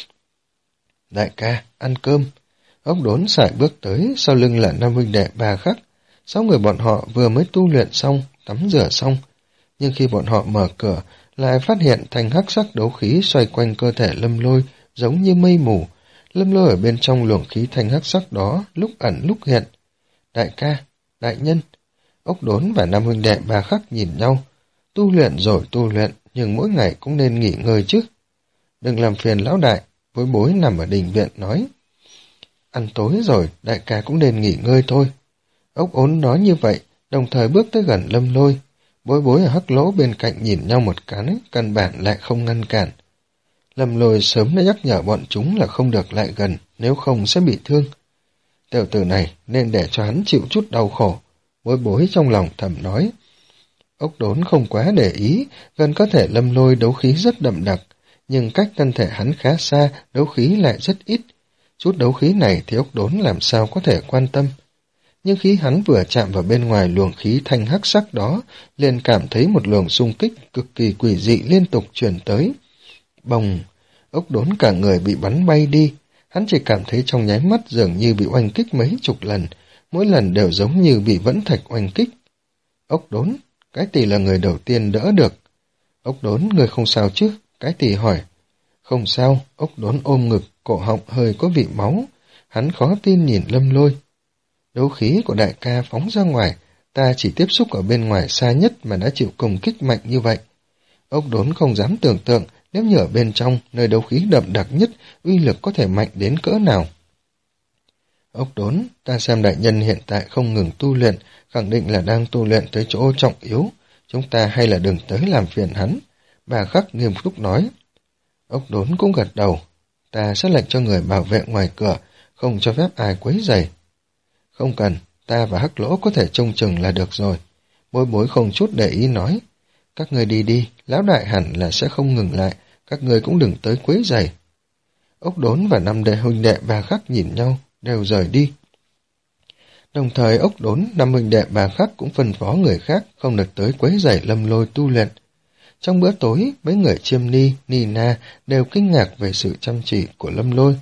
Đại ca, ăn cơm. Ốc Đốn sải bước tới, sau lưng là năm huynh đệ ba khắc. Sáu người bọn họ vừa mới tu luyện xong, tắm rửa xong. Nhưng khi bọn họ mở cửa, lại phát hiện thành hắc sắc đấu khí xoay quanh cơ thể Lâm Lôi, giống như mây mù. Lâm Lôi ở bên trong luồng khí thanh hắc sắc đó, lúc ẩn lúc hiện. Đại ca, đại nhân. Ốc Đốn và năm huynh đệ ba khắc nhìn nhau. Tu luyện rồi tu luyện, nhưng mỗi ngày cũng nên nghỉ ngơi chứ. Đừng làm phiền lão đại, Bối Bối nằm ở đình viện nói. Ăn tối rồi, đại ca cũng nên nghỉ ngơi thôi. Ốc Ốn nói như vậy, đồng thời bước tới gần Lâm Lôi. Bối Bối ở hắc lỗ bên cạnh nhìn nhau một cái, căn bản lại không ngăn cản. Lâm Lôi sớm đã nhắc nhở bọn chúng là không được lại gần, nếu không sẽ bị thương. Tiểu tử này nên để cho hắn chịu chút đau khổ. Bối Bối trong lòng thầm nói. Ốc Đốn không quá để ý, gần cơ thể Lâm Lôi đấu khí rất đậm đặc, nhưng cách thân thể hắn khá xa, đấu khí lại rất ít. Chút đấu khí này thì Ốc Đốn làm sao có thể quan tâm. Nhưng khi hắn vừa chạm vào bên ngoài luồng khí thanh hắc sắc đó, liền cảm thấy một luồng xung kích cực kỳ quỷ dị liên tục truyền tới. Bồng! Ốc Đốn cả người bị bắn bay đi, hắn chỉ cảm thấy trong nháy mắt dường như bị oanh kích mấy chục lần, mỗi lần đều giống như bị vẫn thạch oanh kích. Ốc Đốn, cái tỷ là người đầu tiên đỡ được. Ốc Đốn, người không sao chứ? Cái tỷ hỏi. Không sao, Ốc Đốn ôm ngực, cổ họng hơi có vị máu. Hắn khó tin nhìn Lâm Lôi. Đấu khí của đại ca phóng ra ngoài, ta chỉ tiếp xúc ở bên ngoài xa nhất mà đã chịu công kích mạnh như vậy. Ốc Đốn không dám tưởng tượng nếu như ở bên trong, nơi đấu khí đậm đặc nhất, uy lực có thể mạnh đến cỡ nào. Ốc Đốn, ta xem đại nhân hiện tại không ngừng tu luyện, khẳng định là đang tu luyện tới chỗ trọng yếu. Chúng ta hay là đừng tới làm phiền hắn. Bà Khắc nghiêm túc nói. Ốc Đốn cũng gật đầu. Ta sẽ lệnh cho người bảo vệ ngoài cửa, không cho phép ai quấy rầy. Không cần, ta và Hắc Lỗ có thể trông chừng là được rồi. Bối Bối không chút để ý nói. Các người đi đi, lão đại hẳn là sẽ không ngừng lại, các người cũng đừng tới quấy rầy. Ốc Đốn và năm đệ huynh đệ Bà Khắc nhìn nhau, đều rời đi. Đồng thời Ốc Đốn, năm huynh đệ Bà Khắc cũng phân phó người khác không được tới quấy rầy Lâm Lôi tu luyện. Trong bữa tối, mấy người Chiêm Ni, Nina đều kinh ngạc về sự chăm chỉ của Lâm Lôi.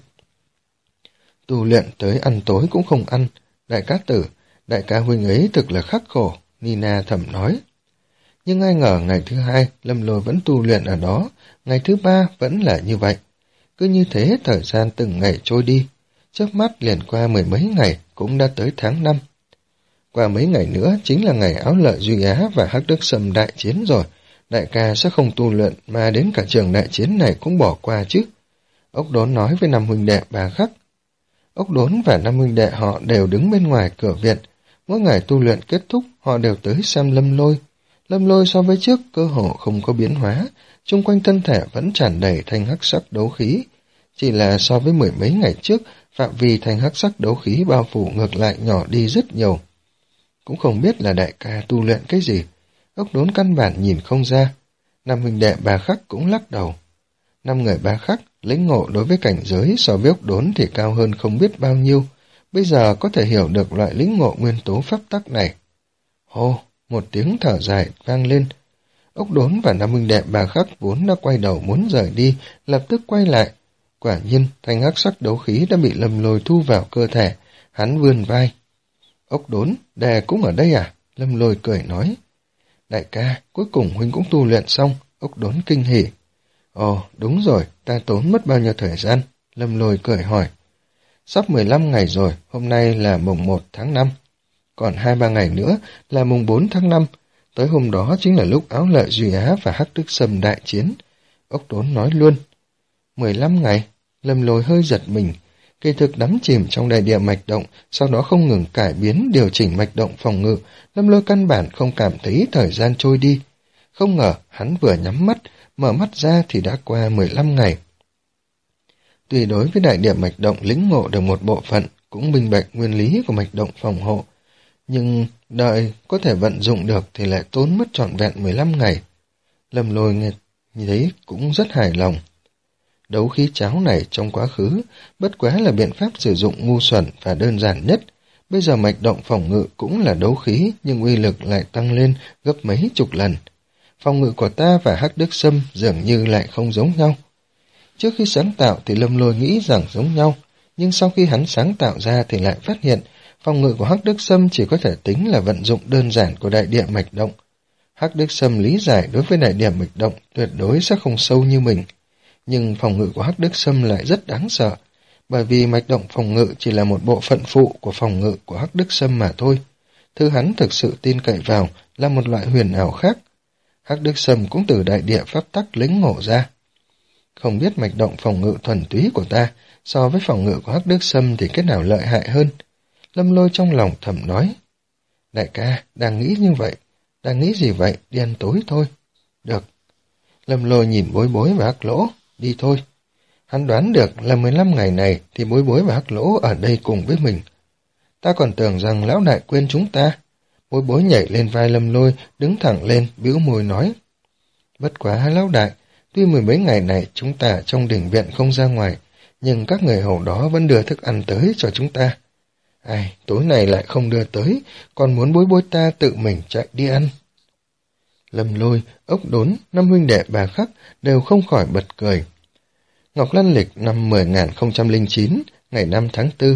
Tu luyện tới ăn tối cũng không ăn. Đại ca tử, đại ca huynh ấy thực là khắc khổ, Nina thầm nói. Nhưng ai ngờ ngày thứ hai, Lâm Lôi vẫn tu luyện ở đó, ngày thứ ba vẫn là như vậy. Cứ như thế thời gian từng ngày trôi đi, trước mắt liền qua mười mấy ngày cũng đã tới tháng năm. Qua mấy ngày nữa chính là ngày Áo Lợi Duy Á và Hắc Đức Sâm đại chiến rồi, đại ca sẽ không tu luyện mà đến cả trường đại chiến này cũng bỏ qua chứ. Ốc Đốn nói với năm huynh đệ Bà Khắc. Ốc Đốn và năm huynh đệ họ đều đứng bên ngoài cửa viện, mỗi ngày tu luyện kết thúc họ đều tới xem Lâm Lôi. Lâm Lôi so với trước cơ hồ không có biến hóa, chung quanh thân thể vẫn tràn đầy thanh hắc sắc đấu khí. Chỉ là so với mười mấy ngày trước, phạm vi thanh hắc sắc đấu khí bao phủ ngược lại nhỏ đi rất nhiều. Cũng không biết là đại ca tu luyện cái gì, Ốc Đốn căn bản nhìn không ra. Năm huynh đệ Bà Khắc cũng lắc đầu. Năm người Bà Khắc lĩnh ngộ đối với cảnh giới so với Ốc Đốn thì cao hơn không biết bao nhiêu, bây giờ có thể hiểu được loại lĩnh ngộ nguyên tố pháp tắc này. Hô, một tiếng thở dài vang lên. Ốc Đốn và năm huynh đệ Bà Khắc vốn đã quay đầu muốn rời đi, lập tức quay lại. Quả nhiên, thanh hắc sắc đấu khí đã bị Lâm Lôi thu vào cơ thể, hắn vươn vai. Ốc Đốn, đệ cũng ở đây à? Lâm Lôi cười nói. Đại ca, cuối cùng huynh cũng tu luyện xong. Ốc Đốn kinh hỉ. Ồ, đúng rồi, ta tốn mất bao nhiêu thời gian? Lâm Lôi cười hỏi. Sắp mười lăm ngày rồi, hôm nay là mùng một tháng năm. Còn hai ba ngày nữa là mùng bốn tháng năm. Tới hôm đó chính là lúc Áo Lợi Duy Á và Hắc Đức Sâm đại chiến. Ốc Đốn nói luôn. Mười lăm ngày? Lâm Lôi hơi giật mình. Kỳ thực đắm chìm trong đại địa mạch động, sau đó không ngừng cải biến điều chỉnh mạch động phòng ngự, Lâm Lôi căn bản không cảm thấy thời gian trôi đi. Không ngờ hắn vừa nhắm mắt, mở mắt ra thì đã qua mười lăm ngày. Tuy đối với đại địa mạch động lĩnh ngộ được một bộ phận, cũng minh bạch nguyên lý của mạch động phòng hộ, nhưng đợi có thể vận dụng được thì lại tốn mất trọn vẹn mười lăm ngày. Lâm Lôi nghe như thấy cũng rất hài lòng. Đấu khí cháo này trong quá khứ, bất quá là biện pháp sử dụng ngu xuẩn và đơn giản nhất. Bây giờ mạch động phòng ngự cũng là đấu khí, nhưng uy lực lại tăng lên gấp mấy chục lần. Phòng ngự của ta và Hắc Đức Sâm dường như lại không giống nhau. Trước khi sáng tạo thì Lâm Lôi nghĩ rằng giống nhau, nhưng sau khi hắn sáng tạo ra thì lại phát hiện phòng ngự của Hắc Đức Sâm chỉ có thể tính là vận dụng đơn giản của đại địa mạch động. Hắc Đức Sâm lý giải đối với đại địa mạch động tuyệt đối sẽ không sâu như mình. Nhưng phòng ngự của Hắc Đức Sâm lại rất đáng sợ, bởi vì mạch động phòng ngự chỉ là một bộ phận phụ của phòng ngự của Hắc Đức Sâm mà thôi. Thứ hắn thực sự tin cậy vào là một loại huyền ảo khác. Hắc Đức Sâm cũng từ đại địa pháp tắc lĩnh ngộ ra. Không biết mạch động phòng ngự thuần túy của ta so với phòng ngự của Hắc Đức Sâm thì cái nào lợi hại hơn? Lâm Lôi trong lòng thầm nói. Đại ca, đang nghĩ như vậy. Đang nghĩ gì vậy? Đi ăn tối thôi. Được. Lâm Lôi nhìn Bối Bối và Hắc Lỗ. Đi thôi. Hắn đoán được là mười lăm ngày này thì Bối Bối và Hắc Lỗ ở đây cùng với mình. Ta còn tưởng rằng lão đại quên chúng ta. Bối Bối nhảy lên vai Lâm Lôi, đứng thẳng lên, bĩu môi nói. Bất quá lão đại, tuy mười mấy ngày này chúng ta trong đình viện không ra ngoài, nhưng các người hầu đó vẫn đưa thức ăn tới cho chúng ta. Ai, tối này lại không đưa tới, còn muốn Bối Bối ta tự mình chạy đi ăn. Lâm Lôi, Ốc Đốn, năm huynh đệ Bà Khắc đều không khỏi bật cười. Ngọc Lân lịch năm mười nghìn không trăm lẻ chín, ngày năm tháng tư.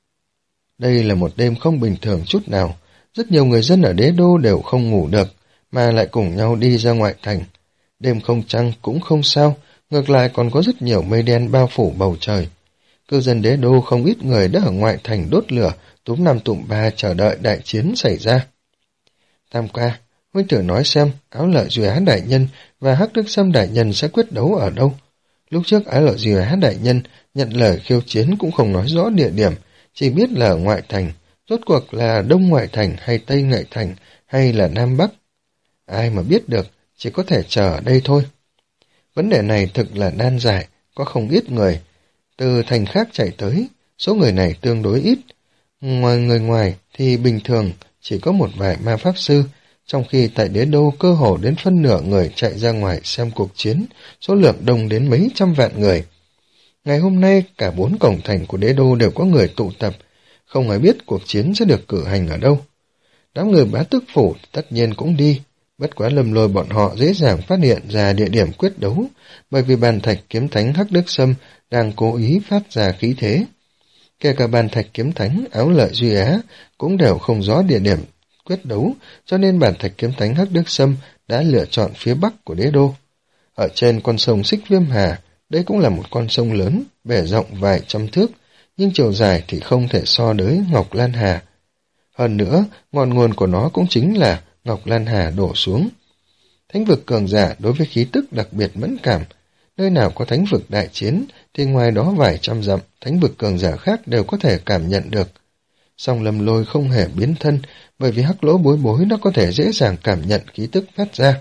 Đây là một đêm không bình thường chút nào. Rất nhiều người dân ở đế đô đều không ngủ được, mà lại cùng nhau đi ra ngoại thành. Đêm không trăng cũng không sao, ngược lại còn có rất nhiều mây đen bao phủ bầu trời. Cư dân đế đô không ít người đã ở ngoại thành đốt lửa, túm năm tụm ba chờ đợi đại chiến xảy ra. Tam ca, huynh thử nói xem Áo Lợi Duy Á đại nhân và Hắc Đức Sâm đại nhân sẽ quyết đấu ở đâu? Lúc trước Áo Lợi Duy Á đại nhân nhận lời khiêu chiến cũng không nói rõ địa điểm, chỉ biết là ở ngoại thành, rốt cuộc là Đông Ngoại thành hay Tây Ngoại thành hay là Nam Bắc. Ai mà biết được, chỉ có thể chờ ở đây thôi. Vấn đề này thực là nan giải, có không ít người từ thành khác chạy tới, số người này tương đối ít. Ngoài người ngoài thì bình thường chỉ có một vài ma pháp sư, trong khi tại đế đô cơ hồ đến phân nửa người chạy ra ngoài xem cuộc chiến, số lượng đông đến mấy trăm vạn người. Ngày hôm nay cả bốn cổng thành của đế đô đều có người tụ tập, không ai biết cuộc chiến sẽ được cử hành ở đâu. Đám người Bá Tước phủ tất nhiên cũng đi, bất quá Lâm Lôi bọn họ dễ dàng phát hiện ra địa điểm quyết đấu, bởi vì bàn thạch kiếm thánh Hắc Đức Sâm đang cố ý phát ra khí thế. Kể cả bàn thạch kiếm thánh Áo Lợi Duy Á cũng đều không rõ địa điểm quyết đấu, cho nên bàn thạch kiếm thánh Hắc Đức Sâm đã lựa chọn phía bắc của đế đô. Ở trên con sông Xích Viêm Hà, đây cũng là một con sông lớn, bể rộng vài trăm thước, nhưng chiều dài thì không thể so với Ngọc Lan Hà. Hơn nữa, ngọn nguồn của nó cũng chính là Ngọc Lan Hà đổ xuống. Thánh vực cường giả đối với khí tức đặc biệt mẫn cảm, nơi nào có thánh vực đại chiến thì ngoài đó vài trăm dặm, thánh vực cường giả khác đều có thể cảm nhận được. Song Lâm Lôi không hề biến thân, bởi vì Hắc Lỗ Bối Bối nó có thể dễ dàng cảm nhận khí tức phát ra.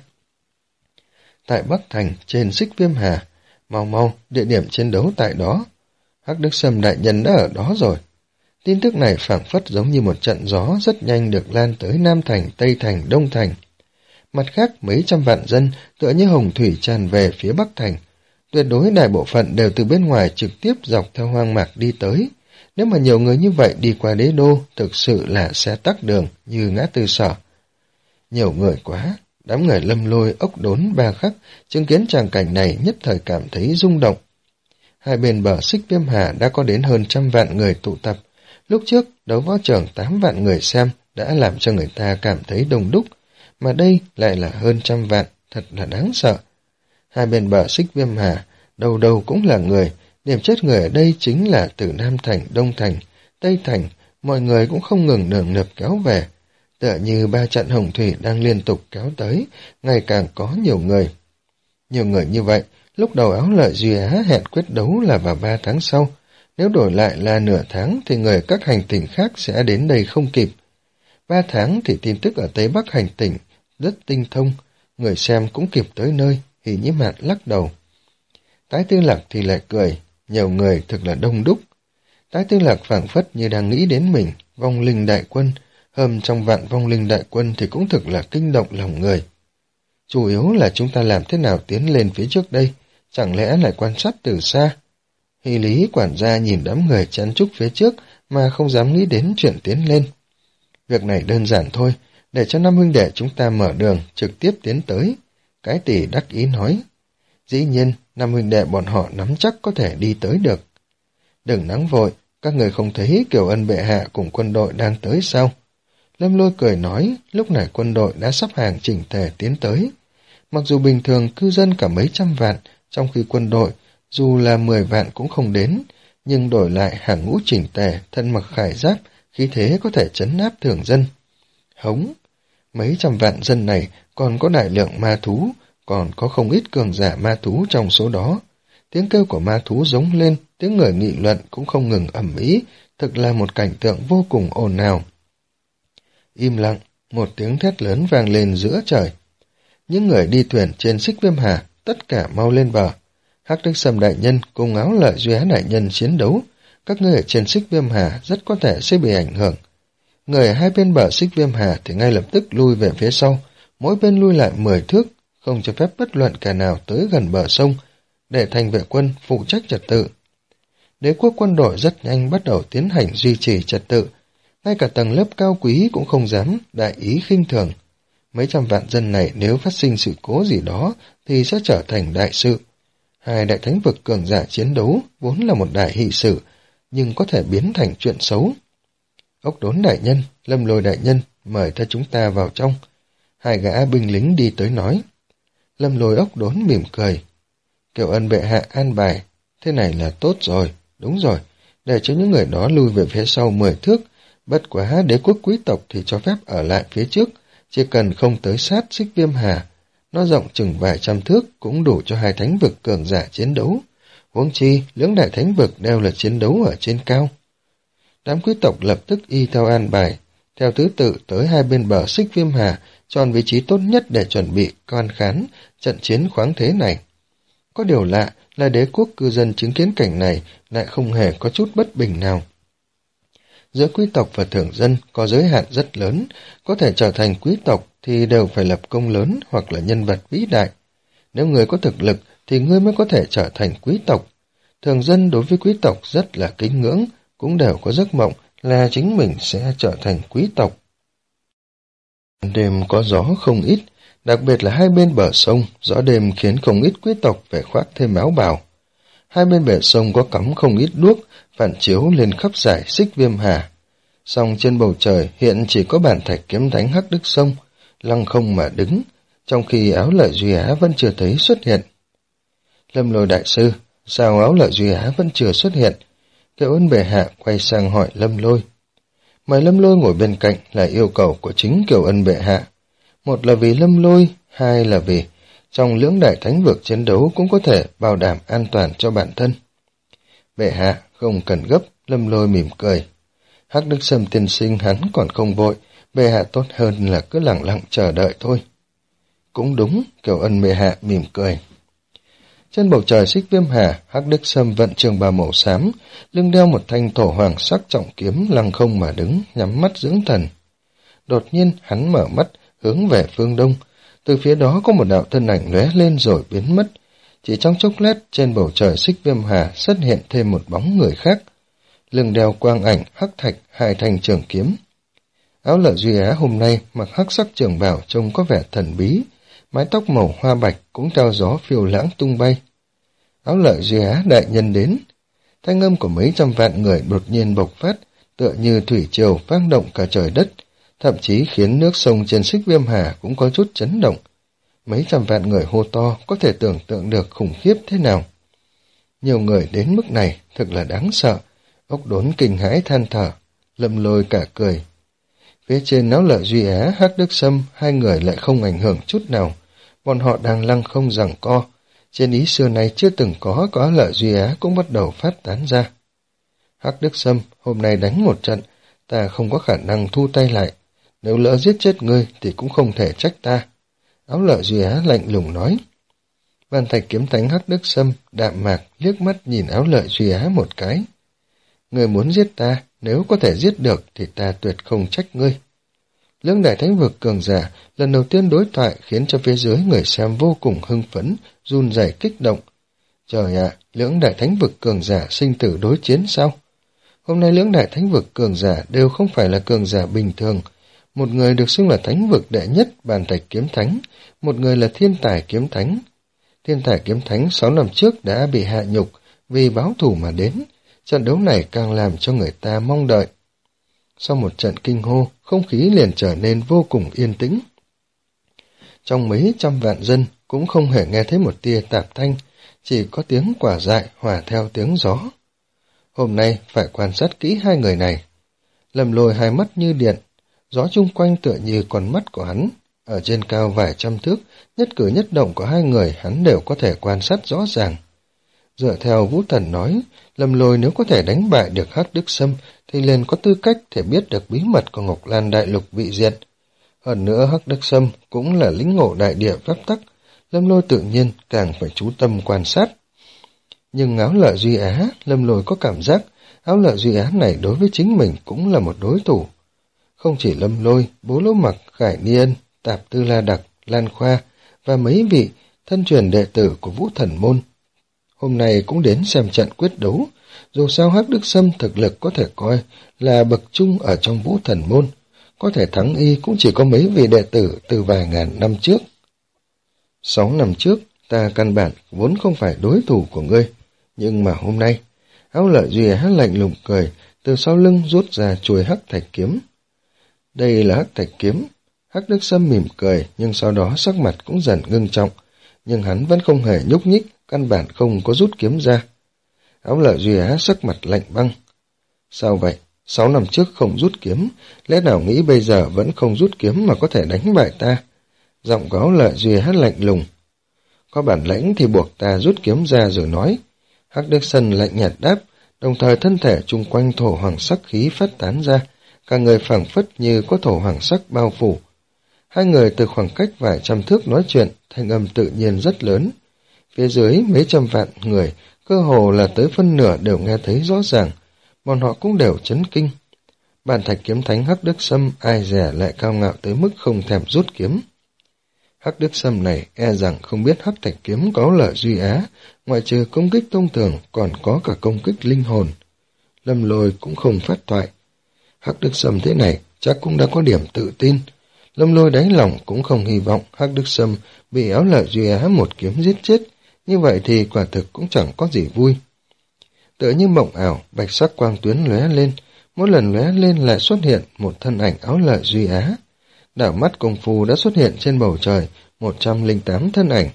Tại Bắc Thành, trên Xích Viêm Hà, mau mau, địa điểm chiến đấu tại đó. Hắc Đức Sâm đại nhân đã ở đó rồi. Tin tức này phảng phất giống như một trận gió rất nhanh được lan tới Nam Thành, Tây Thành, Đông Thành. Mặt khác, mấy trăm vạn dân tựa như hồng thủy tràn về phía Bắc Thành. Tuyệt đối đại bộ phận đều từ bên ngoài trực tiếp dọc theo hoang mạc đi tới. Nếu mà nhiều người như vậy đi qua đế đô, thực sự là sẽ tắc đường như ngã tư Sở. Nhiều người quá, đám người Lâm Lôi, Ốc Đốn, Ba Khắc chứng kiến tràng cảnh này nhất thời cảm thấy rung động. Hai bên bờ Xích Viêm Hà đã có đến hơn trăm vạn người tụ tập. Lúc trước, đấu võ trường tám vạn người xem đã làm cho người ta cảm thấy đông đúc, mà đây lại là hơn trăm vạn, thật là đáng sợ. Hai bên bờ Xích Viêm Hà, đầu đầu cũng là người, điểm chết người ở đây chính là từ Nam Thành, Đông Thành, Tây Thành, mọi người cũng không ngừng nườm nượp kéo về. Tựa như ba trận hồng thủy đang liên tục kéo tới, ngày càng có nhiều người. Nhiều người như vậy, lúc đầu Áo Lợi Duy Á hẹn quyết đấu là vào ba tháng sau, nếu đổi lại là nửa tháng thì người các hành tinh khác sẽ đến đây không kịp. Ba tháng thì tin tức ở Tây Bắc hành tinh rất tinh thông, người xem cũng kịp tới nơi, Hỷ Nhiễm Hạt lắc đầu. Tái Tư Lạc thì lại cười, nhiều người thực là đông đúc. Tái Tư Lạc phảng phất như đang nghĩ đến mình, vong linh đại quân, hơn trong vạn vong linh đại quân thì cũng thực là kinh động lòng người. Chủ yếu là chúng ta làm thế nào tiến lên phía trước đây, chẳng lẽ lại quan sát từ xa. Hy Lý quản gia nhìn đám người chen chúc phía trước mà không dám nghĩ đến chuyện tiến lên. Việc này đơn giản thôi, để cho năm huynh đệ chúng ta mở đường trực tiếp tiến tới. Cái Tỷ đắc ý nói. Dĩ nhiên, năm huynh đệ bọn họ nắm chắc có thể đi tới được. Đừng nắng vội, các người không thấy Kiều Ân bệ hạ cùng quân đội đang tới sao? Lâm Lôi cười nói, lúc này quân đội đã sắp hàng chỉnh tề tiến tới. Mặc dù bình thường cư dân cả mấy trăm vạn, trong khi quân đội, dù là mười vạn cũng không đến, nhưng đổi lại hàng ngũ chỉnh tề, thân mặc khải giáp, khí thế có thể trấn áp thường dân. Hống! Mấy trăm vạn dân này còn có đại lượng ma thú, còn có không ít cường giả ma thú trong số đó. Tiếng kêu của ma thú giống lên, tiếng người nghị luận cũng không ngừng ầm ĩ, thực là một cảnh tượng vô cùng ồn ào. Im lặng, một tiếng thét lớn vang lên giữa trời. Những người đi thuyền trên Xích Viêm Hà, tất cả mau lên bờ. Hắc Đức Sâm đại nhân cùng Áo Lợi Duy Á đại nhân chiến đấu, các ngươi ở trên Xích Viêm Hà rất có thể sẽ bị ảnh hưởng. Người ở hai bên bờ Xích Viêm Hà thì ngay lập tức lui về phía sau, mỗi bên lui lại mười thước, không cho phép bất luận kẻ nào tới gần bờ sông, để thành vệ quân phụ trách trật tự. Đế quốc quân đội rất nhanh bắt đầu tiến hành duy trì trật tự, ngay cả tầng lớp cao quý cũng không dám đại ý khinh thường. Mấy trăm vạn dân này nếu phát sinh sự cố gì đó thì sẽ trở thành đại sự. Hai đại thánh vực cường giả chiến đấu vốn là một đại hỷ sự, nhưng có thể biến thành chuyện xấu. Ốc Đốn đại nhân, Lâm Lôi đại nhân, mời theo chúng ta vào trong. Hai gã binh lính đi tới nói. Lâm Lôi Ốc Đốn mỉm cười. Kiều Ân bệ hạ an bài, thế này là tốt rồi, đúng rồi, để cho những người đó lui về phía sau mười thước, bất quá đế quốc quý tộc thì cho phép ở lại phía trước, chỉ cần không tới sát Xích Viêm Hà. Nó rộng chừng vài trăm thước cũng đủ cho hai thánh vực cường giả chiến đấu. Huống chi, lưỡng đại thánh vực đều là chiến đấu ở trên cao. Đám quý tộc lập tức y theo an bài, theo thứ tự tới hai bên bờ Xích Viêm Hà, chọn vị trí tốt nhất để chuẩn bị quan khán trận chiến khoáng thế này. Có điều lạ là đế quốc cư dân chứng kiến cảnh này lại không hề có chút bất bình nào. Giữa quý tộc và thường dân có giới hạn rất lớn, có thể trở thành quý tộc thì đều phải lập công lớn hoặc là nhân vật vĩ đại. Nếu người có thực lực thì ngươi mới có thể trở thành quý tộc. Thường dân đối với quý tộc rất là kính ngưỡng, cũng đều có giấc mộng là chính mình sẽ trở thành quý tộc. Đêm có gió không ít, đặc biệt là hai bên bờ sông, gió đêm khiến không ít quý tộc phải khoác thêm áo bào. Hai bên bờ sông có cắm không ít đuốc, phản chiếu lên khắp dải Xích Viêm Hà. Song trên bầu trời hiện chỉ có bản thạch kiếm thánh Hắc Đức Sông, lăng không mà đứng, trong khi Áo Lợi Duy Á vẫn chưa thấy xuất hiện. Lâm Lôi đại sư, sao Áo Lợi Duy Á vẫn chưa xuất hiện? Kiều Ân bệ hạ quay sang hỏi Lâm Lôi. Mời Lâm Lôi ngồi bên cạnh là yêu cầu của chính Kiều Ân bệ hạ. Một là vì Lâm Lôi, hai là vì trong lưỡng đại thánh vực chiến đấu cũng có thể bảo đảm an toàn cho bản thân. Bệ hạ không cần gấp, Lâm Lôi mỉm cười. Hắc Đức Sâm tiên sinh hắn còn không vội, bệ hạ tốt hơn là cứ lặng lặng chờ đợi thôi. Cũng đúng, Kiều Ân bệ hạ mỉm cười. Trên bầu trời Xích Viêm Hà, Hắc Đức Sâm vận trường bào màu xám, lưng đeo một thanh thổ hoàng sắc trọng kiếm lăng không mà đứng, nhắm mắt dưỡng thần. Đột nhiên hắn mở mắt, hướng về phương đông. Từ phía đó có một đạo thân ảnh lóe lên rồi biến mất. Chỉ trong chốc lát trên bầu trời Xích Viêm Hà xuất hiện thêm một bóng người khác. lưng đeo quang ảnh, hắc thạch, hai thanh trường kiếm. Áo Lợi Duy Á hôm nay mặc hắc sắc trường bào trông có vẻ thần bí, mái tóc màu hoa bạch cũng theo gió phiêu lãng tung bay. Áo Lợi Duy Á đại nhân đến, thanh âm của mấy trăm vạn người đột nhiên bộc phát, tựa như thủy triều vang động cả trời đất, thậm chí khiến nước sông trên Xích Viêm Hà cũng có chút chấn động. Mấy trăm vạn người hô to có thể tưởng tượng được khủng khiếp thế nào. Nhiều người đến mức này thực là đáng sợ. Ốc Đốn kinh hãi than thở, Lâm Lôi cả cười. Phía trên Áo Lợi Duy Á, Hắc Đức Sâm, hai người lại không ảnh hưởng chút nào. Bọn họ đang lăng không giằng co. Trên ý xưa này chưa từng có, có Áo Lợi Duy Á cũng bắt đầu phát tán ra. Hắc Đức Sâm, hôm nay đánh một trận, ta không có khả năng thu tay lại. Nếu lỡ giết chết ngươi thì cũng không thể trách ta. Áo Lợi Duy Á lạnh lùng nói. Bàn Thạch Kiếm Thánh Hắc Đức Sâm đạm mạc liếc mắt nhìn Áo Lợi Duy Á một cái. Ngươi muốn giết ta, nếu có thể giết được thì ta tuyệt không trách ngươi. Lưỡng đại thánh vực cường giả lần đầu tiên đối thoại khiến cho phía dưới người xem vô cùng hưng phấn, run rẩy kích động. Trời ạ, lưỡng đại thánh vực cường giả sinh tử đối chiến sao? Hôm nay lưỡng đại thánh vực cường giả đều không phải là cường giả bình thường. Một người được xưng là thánh vực đệ nhất Bàn Thạch Kiếm Thánh, một người là Thiên Tài Kiếm Thánh. Thiên Tài Kiếm Thánh sáu năm trước đã bị hạ nhục vì báo thù mà đến. Trận đấu này càng làm cho người ta mong đợi. Sau một trận kinh hô, không khí liền trở nên vô cùng yên tĩnh. Trong mấy trăm vạn dân cũng không hề nghe thấy một tia tạp thanh, chỉ có tiếng quả dại hòa theo tiếng gió. Hôm nay phải quan sát kỹ hai người này. Lâm Lôi hai mắt như điện, gió chung quanh tựa như con mắt của hắn. Ở trên cao vài trăm thước, nhất cử nhất động của hai người hắn đều có thể quan sát rõ ràng. Dựa theo Vũ Thần nói, Lâm Lôi nếu có thể đánh bại được Hắc Đức Sâm thì liền có tư cách thể biết được bí mật của Ngọc Lan Đại Lục bị diệt. Hơn nữa Hắc Đức Sâm cũng là lĩnh ngộ đại địa phép tắc, Lâm Lôi tự nhiên càng phải chú tâm quan sát. Nhưng Áo Lợi Duy Á, Lâm Lôi có cảm giác Áo Lợi Duy Á này đối với chính mình cũng là một đối thủ. Không chỉ Lâm Lôi, Bố Lỗ Mặc, Khải Niên, Tạp Tư La Đặc, Lan Khoa và mấy vị thân truyền đệ tử của Vũ Thần Môn hôm nay cũng đến xem trận quyết đấu. Dù sao Hắc Đức Sâm thực lực có thể coi là bậc trung ở trong Vũ Thần Môn, có thể thắng y cũng chỉ có mấy vị đệ tử từ vài ngàn năm trước. Sáu năm trước, ta căn bản vốn không phải đối thủ của ngươi, nhưng mà hôm nay, Áo Lợi Duy Á lạnh lùng cười, từ sau lưng rút ra chuôi hắc thạch kiếm. Đây là hắc thạch kiếm. Hắc Đức Sâm mỉm cười, nhưng sau đó sắc mặt cũng dần ngưng trọng, nhưng hắn vẫn không hề nhúc nhích, căn bản không có rút kiếm ra. Áo Lợi Duy Á sắc mặt lạnh băng. Sao vậy? Sáu năm trước không rút kiếm, lẽ nào nghĩ bây giờ vẫn không rút kiếm mà có thể đánh bại ta? Giọng của Áo Lợi Duy Á lạnh lùng. Có bản lĩnh thì buộc ta rút kiếm ra rồi nói. Hắc Đức Sâm lạnh nhạt đáp, đồng thời thân thể chung quanh thổ hoàng sắc khí phát tán ra, cả người phảng phất như có thổ hoàng sắc bao phủ. Hai người từ khoảng cách vài trăm thước nói chuyện, thanh âm tự nhiên rất lớn. Phía dưới mấy trăm vạn người, cơ hồ là tới phân nửa đều nghe thấy rõ ràng, bọn họ cũng đều chấn kinh. Bàn Thạch Kiếm Thánh Hắc Đức Sâm ai dè lại cao ngạo tới mức không thèm rút kiếm. Hắc Đức Sâm này e rằng không biết Hắc Thạch Kiếm có Lợi Duy Á, ngoại trừ công kích thông thường còn có cả công kích linh hồn. Lâm Lôi cũng không phát thoại. Hắc Đức Sâm thế này chắc cũng đã có điểm tự tin. Lâm Lôi đáy lòng cũng không hy vọng Hắc Đức Sâm bị Áo Lợi Duy Á một kiếm giết chết, như vậy thì quả thực cũng chẳng có gì vui. Tựa như mộng ảo, bạch sắc quang tuyến lóe lên, mỗi lần lóe lên lại xuất hiện một thân ảnh Áo Lợi Duy Á. Đảo mắt công phu đã xuất hiện trên bầu trời một trăm lẻ tám thân ảnh.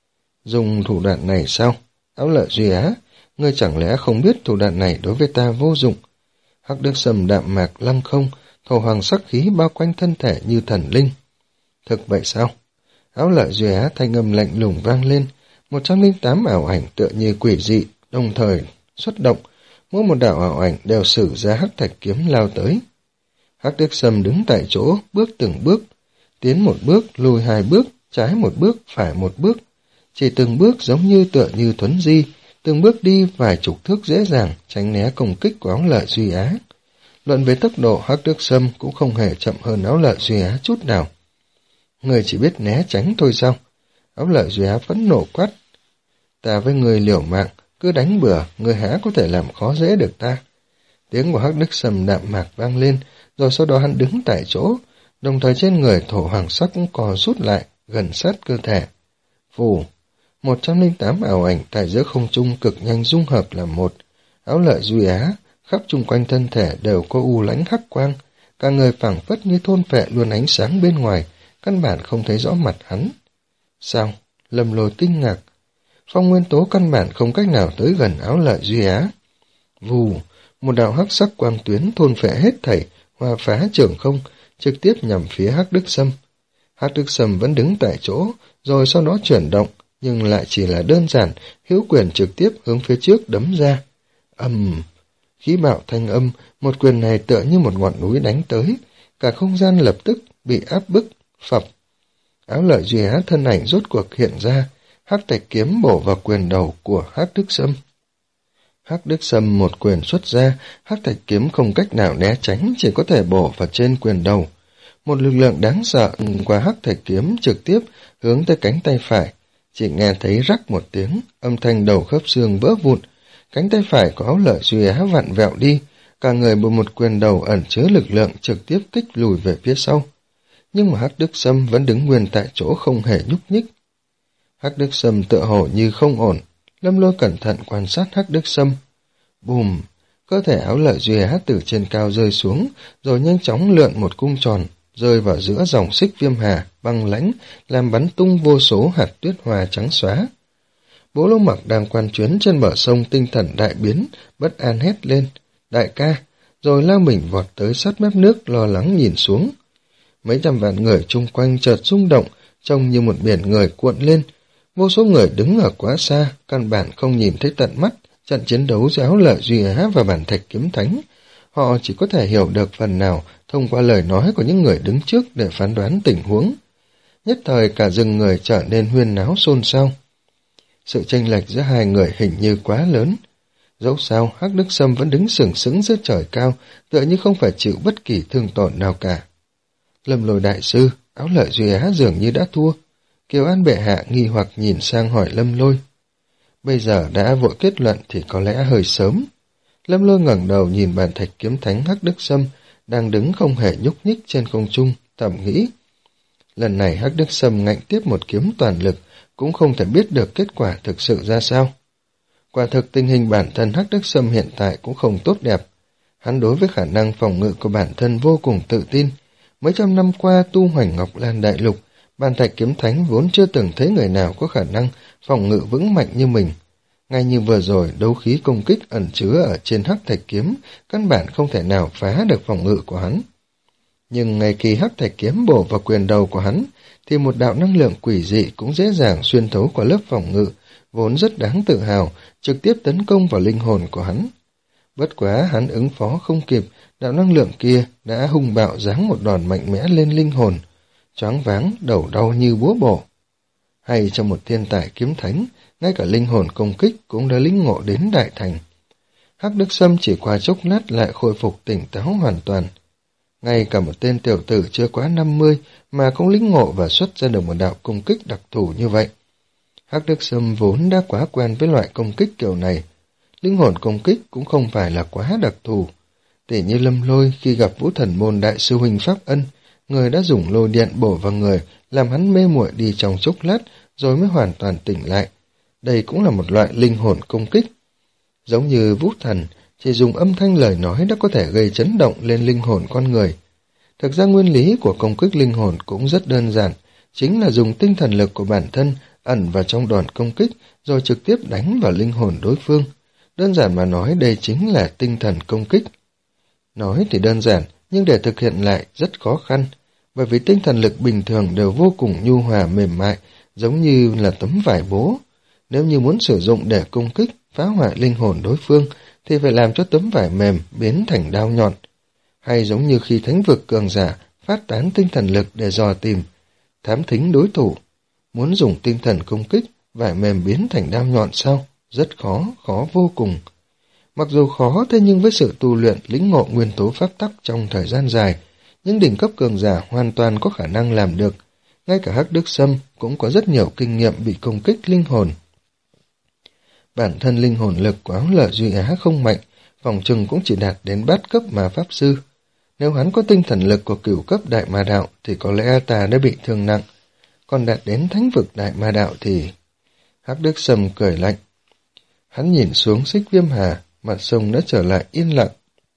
Dùng thủ đoạn này sao? Áo Lợi Duy Á, ngươi chẳng lẽ không biết thủ đoạn này đối với ta vô dụng? Hắc Đức Sâm đạm mạc lăng không, thổ hoàng sắc khí bao quanh thân thể như thần linh. Thực vậy sao? Áo Lợi Duy Á thanh âm lạnh lùng vang lên, một trăm lẻ tám ảo ảnh tựa như quỷ dị, đồng thời xuất động, mỗi một đạo ảo ảnh đều sử ra hắc thạch kiếm lao tới. Hắc Đức Sâm đứng tại chỗ, bước từng bước, tiến một bước, lùi hai bước, trái một bước, phải một bước, chỉ từng bước giống như tựa như thuấn di, từng bước đi vài chục thước dễ dàng tránh né công kích của Áo Lợi Duy Á. Luận về tốc độ, Hắc Đức Sâm cũng không hề chậm hơn Áo Lợi Duy Á chút nào. Người chỉ biết né tránh thôi sao? Áo Lợi Duy Á phẫn nộ quát. Ta với người liều mạng, cứ đánh bừa, người há có thể làm khó dễ được ta. Tiếng của Hắc Đức Sâm đạm mạc vang lên, rồi sau đó hắn đứng tại chỗ, đồng thời trên người thổ hoàng sắc cũng co rút lại, gần sát cơ thể. Phù, một trăm linh tám ảo ảnh tại giữa không trung cực nhanh dung hợp làm một. Áo lợi duy á, khắp chung quanh thân thể đều có u lãnh hắc quang, cả người phảng phất như thôn phệ luôn ánh sáng bên ngoài, căn bản không thấy rõ mặt hắn. Sao? Lâm Lôi kinh ngạc. Phong nguyên tố căn bản không cách nào tới gần áo lợi duy á. Vù, một đạo hắc sắc quang tuyến thôn phệ hết thảy, hòa phá trường không, trực tiếp nhằm phía Hắc Đức Sâm. Hắc Đức Sâm vẫn đứng tại chỗ, rồi sau đó chuyển động, nhưng lại chỉ là đơn giản, hữu quyền trực tiếp hướng phía trước đấm ra. Ầm, khí bạo thanh âm, một quyền này tựa như một ngọn núi đánh tới, cả không gian lập tức bị áp bức, phập. Áo lợi duy á thân ảnh rốt cuộc hiện ra, hắc thạch kiếm bổ vào quyền đầu của Hắc Đức Sâm. Hắc Đức Sâm một quyền xuất ra, hắc thạch kiếm không cách nào né tránh, chỉ có thể bổ vào trên quyền đầu. Một lực lượng đáng sợ qua hắc thạch kiếm trực tiếp hướng tới cánh tay phải, chỉ nghe thấy rắc một tiếng, âm thanh đầu khớp xương vỡ vụn, cánh tay phải của áo lợi duy á vặn vẹo đi, cả người bị một quyền đầu ẩn chứa lực lượng trực tiếp kích lùi về phía sau. Nhưng mà Hắc Đức Sâm vẫn đứng nguyên tại chỗ không hề nhúc nhích. Hắc Đức Sâm tựa hồ như không ổn, Lâm Lôi cẩn thận quan sát Hắc Đức Sâm. Bùm, cơ thể áo lợi duy á từ trên cao rơi xuống, rồi nhanh chóng lượn một cung tròn, rơi vào giữa dòng xích viêm hà, băng lãnh, làm bắn tung vô số hạt tuyết hoa trắng xóa. Bố Lô Mặc đang quan chuyến trên bờ sông tinh thần đại biến, bất an hét lên, đại ca, rồi lao mình vọt tới sát mép nước lo lắng nhìn xuống. Mấy trăm vạn người chung quanh chợt rung động, trông như một biển người cuộn lên. Vô số người đứng ở quá xa, căn bản không nhìn thấy tận mắt trận chiến đấu giữa áo lợi duy á và bản thạch kiếm thánh. Họ chỉ có thể hiểu được phần nào thông qua lời nói của những người đứng trước để phán đoán tình huống. Nhất thời cả rừng người trở nên huyên náo xôn xao. Sự chênh lệch giữa hai người hình như quá lớn. Dẫu sao, Hắc Đức Sâm vẫn đứng sừng sững giữa trời cao, tựa như không phải chịu bất kỳ thương tổn nào cả. Lâm Lôi đại sư, áo lợi duy á dường như đã thua. Kiều An bệ hạ nghi hoặc nhìn sang hỏi Lâm Lôi. Bây giờ đã vội kết luận thì có lẽ hơi sớm. Lâm Lôi ngẩng đầu nhìn bàn thạch kiếm thánh Hắc Đức Sâm, đang đứng không hề nhúc nhích trên không trung, thầm nghĩ. Lần này Hắc Đức Sâm ngạnh tiếp một kiếm toàn lực, cũng không thể biết được kết quả thực sự ra sao. Quả thực tình hình bản thân Hắc Đức Sâm hiện tại cũng không tốt đẹp. Hắn đối với khả năng phòng ngự của bản thân vô cùng tự tin. Mấy trăm năm qua tu hoành Ngọc Lan Đại Lục, bàn thạch kiếm thánh vốn chưa từng thấy người nào có khả năng phòng ngự vững mạnh như mình. Ngay như vừa rồi, đấu khí công kích ẩn chứa ở trên hắc thạch kiếm, căn bản không thể nào phá được phòng ngự của hắn. Nhưng ngay khi hắc thạch kiếm bổ vào quyền đầu của hắn, thì một đạo năng lượng quỷ dị cũng dễ dàng xuyên thấu qua lớp phòng ngự, vốn rất đáng tự hào, trực tiếp tấn công vào linh hồn của hắn. Bất quá hắn ứng phó không kịp, đạo năng lượng kia đã hung bạo giáng một đòn mạnh mẽ lên linh hồn, choáng váng, đầu đau như búa bổ. Hay trong một thiên tài kiếm thánh, ngay cả linh hồn công kích cũng đã lĩnh ngộ đến đại thành. Hắc Đức Sâm chỉ qua chốc lát lại khôi phục tỉnh táo hoàn toàn. Ngay cả một tên tiểu tử chưa quá năm mươi mà cũng lĩnh ngộ và xuất ra được một đạo công kích đặc thù như vậy. Hắc Đức Sâm vốn đã quá quen với loại công kích kiểu này. Linh hồn công kích cũng không phải là quá đặc thù. Tỉ như Lâm Lôi khi gặp Vũ Thần Môn đại sư huynh Pháp Ân, người đã dùng lôi điện bổ vào người, làm hắn mê muội đi trong chốc lát, rồi mới hoàn toàn tỉnh lại. Đây cũng là một loại linh hồn công kích. Giống như Vũ Thần, chỉ dùng âm thanh lời nói đã có thể gây chấn động lên linh hồn con người. Thực ra nguyên lý của công kích linh hồn cũng rất đơn giản, chính là dùng tinh thần lực của bản thân ẩn vào trong đòn công kích, rồi trực tiếp đánh vào linh hồn đối phương. Đơn giản mà nói đây chính là tinh thần công kích. Nói thì đơn giản, nhưng để thực hiện lại rất khó khăn, bởi vì tinh thần lực bình thường đều vô cùng nhu hòa mềm mại, giống như là tấm vải bố. Nếu như muốn sử dụng để công kích, phá hoại linh hồn đối phương, thì phải làm cho tấm vải mềm biến thành đao nhọn. Hay giống như khi thánh vực cường giả phát tán tinh thần lực để dò tìm, thám thính đối thủ. Muốn dùng tinh thần công kích, vải mềm biến thành đao nhọn sao? Rất khó, khó vô cùng. Mặc dù khó thế nhưng với sự tu luyện lĩnh ngộ nguyên tố pháp tắc trong thời gian dài, những đỉnh cấp cường giả hoàn toàn có khả năng làm được. Ngay cả Hắc Đức Sâm cũng có rất nhiều kinh nghiệm bị công kích linh hồn. Bản thân linh hồn lực của áo lợi duy á không mạnh, phòng chừng cũng chỉ đạt đến bát cấp ma pháp sư. Nếu hắn có tinh thần lực của cửu cấp đại ma đạo thì có lẽ ta đã bị thương nặng, còn đạt đến thánh vực đại ma đạo thì... Hắc Đức Sâm cười lạnh. Hắn nhìn xuống Xích Viêm Hà, mặt sông đã trở lại yên lặng.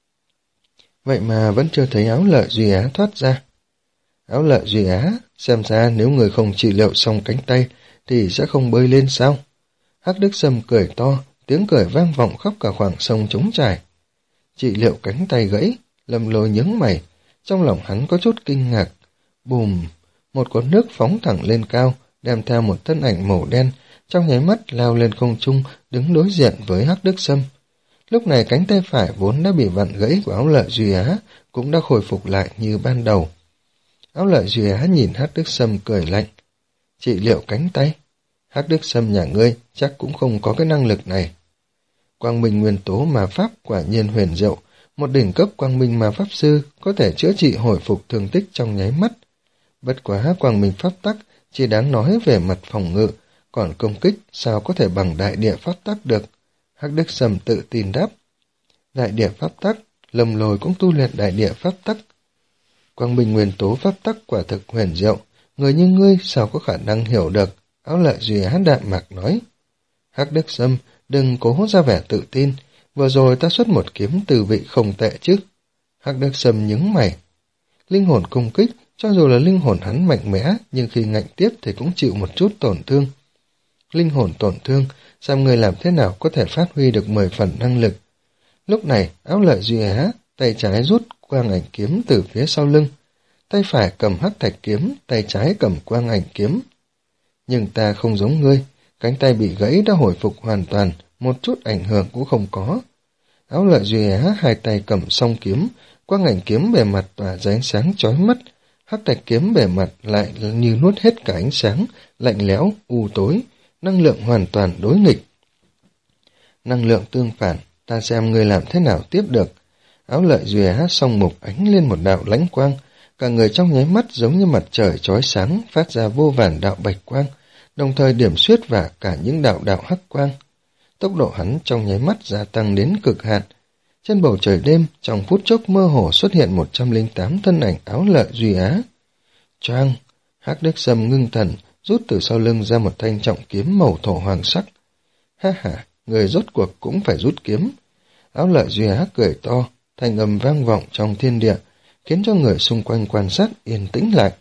Vậy mà vẫn chưa thấy Áo Lợi Duy Á thoát ra. Áo Lợi Duy Á, xem ra nếu người không trị liệu xong cánh tay thì sẽ không bơi lên sao? Hắc Đức Sâm cười to, tiếng cười vang vọng khắp cả khoảng sông trống trải. Trị liệu cánh tay gãy, Lâm Lôi nhướng mày, trong lòng hắn có chút kinh ngạc. Bùm, một cột nước phóng thẳng lên cao, đem theo một thân ảnh màu đen, trong nháy mắt lao lên không trung, đứng đối diện với Hắc Đức Sâm. Lúc này cánh tay phải vốn đã bị vặn gãy của Áo Lợi Duy Á cũng đã khôi phục lại như ban đầu. Áo Lợi Duy Á nhìn Hắc Đức Sâm cười lạnh. Trị liệu cánh tay? Hắc Đức Sâm nhà ngươi chắc cũng không có cái năng lực này. Quang minh nguyên tố ma pháp quả nhiên huyền diệu, một đỉnh cấp quang minh ma pháp sư có thể chữa trị hồi phục thương tích trong nháy mắt. Bất quá quang minh pháp tắc chỉ đáng nói về mặt phòng ngự, còn công kích sao có thể bằng đại địa pháp tắc được. Hắc Đức Sâm tự tin đáp. Đại địa pháp tắc, Lâm Lôi cũng tu luyện đại địa pháp tắc. Quang minh nguyên tố pháp tắc quả thực huyền diệu, người như ngươi sao có khả năng hiểu được, Áo Lợi Duy Á đạm mạc nói. Hắc Đức Sâm, đừng cố ra vẻ tự tin, vừa rồi ta xuất một kiếm từ vị không tệ chứ. Hắc Đức Sâm nhướng mày. Linh hồn công kích, cho dù là linh hồn hắn mạnh mẽ, nhưng khi ngạnh tiếp thì cũng chịu một chút tổn thương. Linh hồn tổn thương, sao người làm thế nào có thể phát huy được mười phần năng lực? Lúc này, Áo Lợi Duy Á, tay trái rút quang ảnh kiếm từ phía sau lưng, tay phải cầm hắc thạch kiếm, tay trái cầm quang ảnh kiếm. Nhưng ta không giống ngươi, cánh tay bị gãy đã hồi phục hoàn toàn, một chút ảnh hưởng cũng không có. Áo Lợi Duy Á hai tay cầm song kiếm, quang ảnh kiếm bề mặt tỏa ra ánh sáng chói mắt, hắc thạch kiếm bề mặt lại như nuốt hết cả ánh sáng, lạnh lẽo, u tối, năng lượng hoàn toàn đối nghịch. Năng lượng tương phản, ta xem ngươi làm thế nào tiếp được. Áo Lợi Duy Á song mục ánh lên một đạo lãnh quang, cả người trong nháy mắt giống như mặt trời chói sáng, phát ra vô vàn đạo bạch quang, đồng thời điểm xuyết và cả những đạo đạo hắc quang. Tốc độ hắn trong nháy mắt gia tăng đến cực hạn. Trên bầu trời đêm, trong phút chốc mơ hồ xuất hiện một trăm lẻ tám thân ảnh Áo Lợi Duy Á. Choang! Hắc Đức Sâm ngưng thần, rút từ sau lưng ra một thanh trọng kiếm màu thổ hoàng sắc. Ha ha, người rốt cuộc cũng phải rút kiếm. Áo Lợi Duy Á cười to, thanh âm vang vọng trong thiên địa, khiến cho người xung quanh quan sát yên tĩnh lại.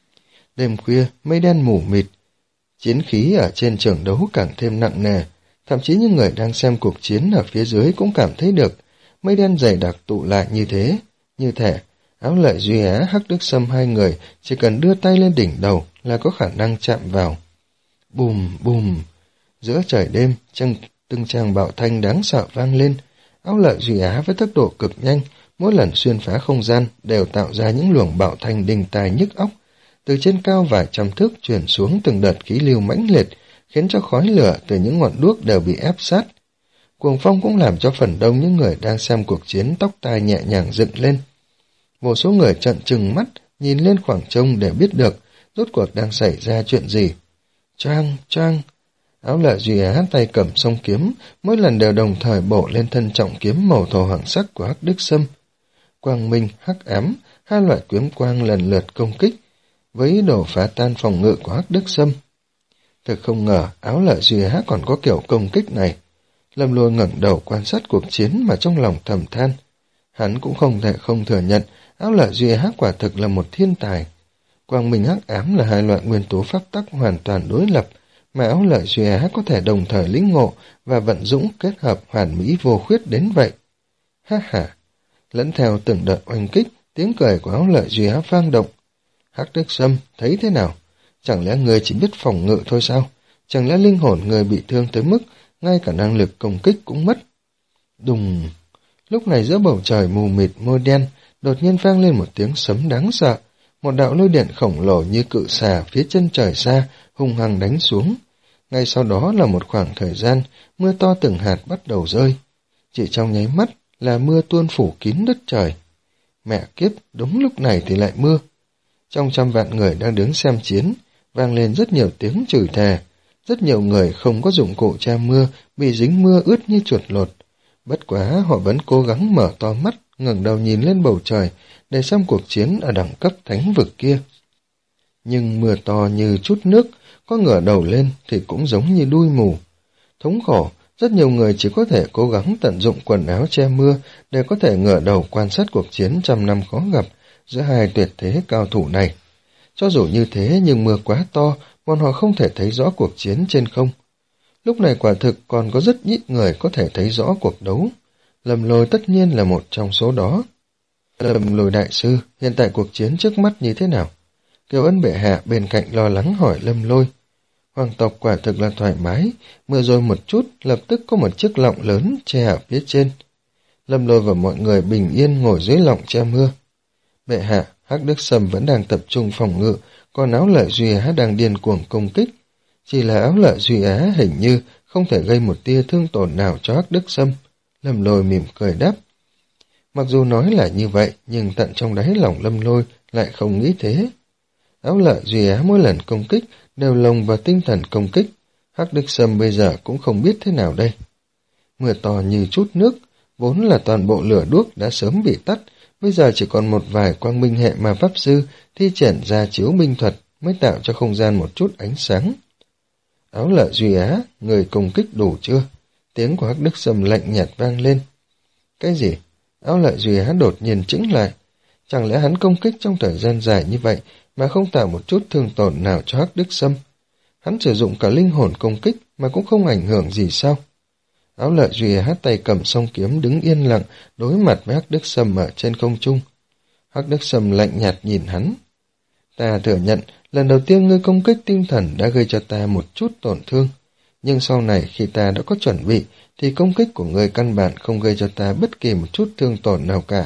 Đêm khuya, mây đen mù mịt, chiến khí ở trên trường đấu càng thêm nặng nề, thậm chí những người đang xem cuộc chiến ở phía dưới cũng cảm thấy được mây đen dày đặc tụ lại như thế, như thể Áo Lợi Duy Á, Hắc Đức Sâm hai người chỉ cần đưa tay lên đỉnh đầu là có khả năng chạm vào. Bùm bùm, giữa trời đêm, chân từng tràng bạo thanh đáng sợ vang lên. Áo Lợi Duy Á với tốc độ cực nhanh, mỗi lần xuyên phá không gian đều tạo ra những luồng bạo thanh đinh tai nhức óc, từ trên cao vài trăm thước truyền xuống từng đợt khí lưu mãnh liệt, khiến cho khói lửa từ những ngọn đuốc đều bị ép sát. Cuồng phong cũng làm cho phần đông những người đang xem cuộc chiến tóc tai nhẹ nhàng dựng lên. Vô số người trợn trừng mắt, nhìn lên khoảng trông để biết được rốt cuộc đang xảy ra chuyện gì. Choang, choang! Áo Lợi Duy Á tay cầm song kiếm, mỗi lần đều đồng thời bổ lên thân trọng kiếm màu thổ hoàng sắc của Hắc Đức Sâm. Quang minh, hắc ám, hai loại kiếm quang lần lượt công kích, với ý đồ phá tan phòng ngự của Hắc Đức Sâm. Thực không ngờ Áo Lợi Duy Á còn có kiểu công kích này. Lâm Lôi ngẩng đầu quan sát cuộc chiến mà trong lòng thầm than. Hắn cũng không thể không thừa nhận Áo Lợi Duy Á quả thực là một thiên tài. Quang minh hắc ám là hai loại nguyên tố pháp tắc hoàn toàn đối lập, mà Áo Lợi Duy Á có thể đồng thời lĩnh ngộ và vận dụng kết hợp hoàn mỹ vô khuyết đến vậy. Ha ha! Lẫn theo từng đợt oanh kích, tiếng cười của Áo Lợi Duy Á vang động. Hắc Đức Sâm, thấy thế nào? Chẳng lẽ người chỉ biết phòng ngự thôi sao? Chẳng lẽ linh hồn người bị thương tới mức ngay cả năng lực công kích cũng mất? Đùng! Lúc này giữa bầu trời mù mịt môi đen, đột nhiên vang lên một tiếng sấm đáng sợ. Một đạo lôi điện khổng lồ như cự xà phía chân trời xa, hung hăng đánh xuống. Ngay sau đó là một khoảng thời gian, mưa to từng hạt bắt đầu rơi. Chỉ trong nháy mắt là mưa tuôn phủ kín đất trời. Mẹ kiếp, đúng lúc này thì lại mưa. Trong trăm vạn người đang đứng xem chiến, vang lên rất nhiều tiếng chửi thề. Rất nhiều người không có dụng cụ che mưa, bị dính mưa ướt như chuột lột. Bất quá họ vẫn cố gắng mở to mắt, ngẩng đầu nhìn lên bầu trời để xem cuộc chiến ở đẳng cấp thánh vực kia. Nhưng mưa to như chút nước, có ngửa đầu lên thì cũng giống như đuôi mù. Thống khổ, rất nhiều người chỉ có thể cố gắng tận dụng quần áo che mưa để có thể ngửa đầu quan sát cuộc chiến trăm năm khó gặp giữa hai tuyệt thế cao thủ này. Cho dù như thế nhưng mưa quá to, bọn họ không thể thấy rõ cuộc chiến trên không. Lúc này quả thực còn có rất ít người có thể thấy rõ cuộc đấu. Lâm Lôi tất nhiên là một trong số đó. Lâm Lôi đại sư, hiện tại cuộc chiến trước mắt như thế nào? Kiều Ân bệ hạ bên cạnh lo lắng hỏi Lâm Lôi. Hoàng tộc quả thực là thoải mái, mưa rồi một chút, lập tức có một chiếc lọng lớn che ở phía trên. Lâm Lôi và mọi người bình yên ngồi dưới lọng che mưa. Bệ hạ, Hắc Đức Sâm vẫn đang tập trung phòng ngự, còn Áo Lợi Duy Á đang điên cuồng công kích. Chỉ là Áo Lợi Duy Á hình như không thể gây một tia thương tổn nào cho Hắc Đức Sâm. Lâm Lôi mỉm cười đáp. Mặc dù nói là như vậy, nhưng tận trong đáy lòng Lâm Lôi lại không nghĩ thế. Áo Lợi Duy Á mỗi lần công kích đều lồng vào tinh thần công kích. Hắc Đức Sâm bây giờ cũng không biết thế nào đây. Mưa to như chút nước, vốn là toàn bộ lửa đuốc đã sớm bị tắt, bây giờ chỉ còn một vài quang minh hệ ma pháp sư thi triển ra chiếu minh thuật mới tạo cho không gian một chút ánh sáng. Áo Lợi Duy Á, người công kích đủ chưa? Tiếng của Hắc Đức Sâm lạnh nhạt vang lên. Cái gì? Áo Lợi Duy Á đột nhiên chững lại. Chẳng lẽ hắn công kích trong thời gian dài như vậy mà không tạo một chút thương tổn nào cho Hắc Đức Sâm? Hắn sử dụng cả linh hồn công kích mà cũng không ảnh hưởng gì sao? Áo Lợi Duy Á tay cầm song kiếm đứng yên lặng đối mặt với Hắc Đức Sâm ở trên không trung. Hắc Đức Sâm lạnh nhạt nhìn hắn. Ta thừa nhận, lần đầu tiên ngươi công kích tinh thần đã gây cho ta một chút tổn thương. Nhưng sau này khi ta đã có chuẩn bị, thì công kích của ngươi căn bản không gây cho ta bất kỳ một chút thương tổn nào cả.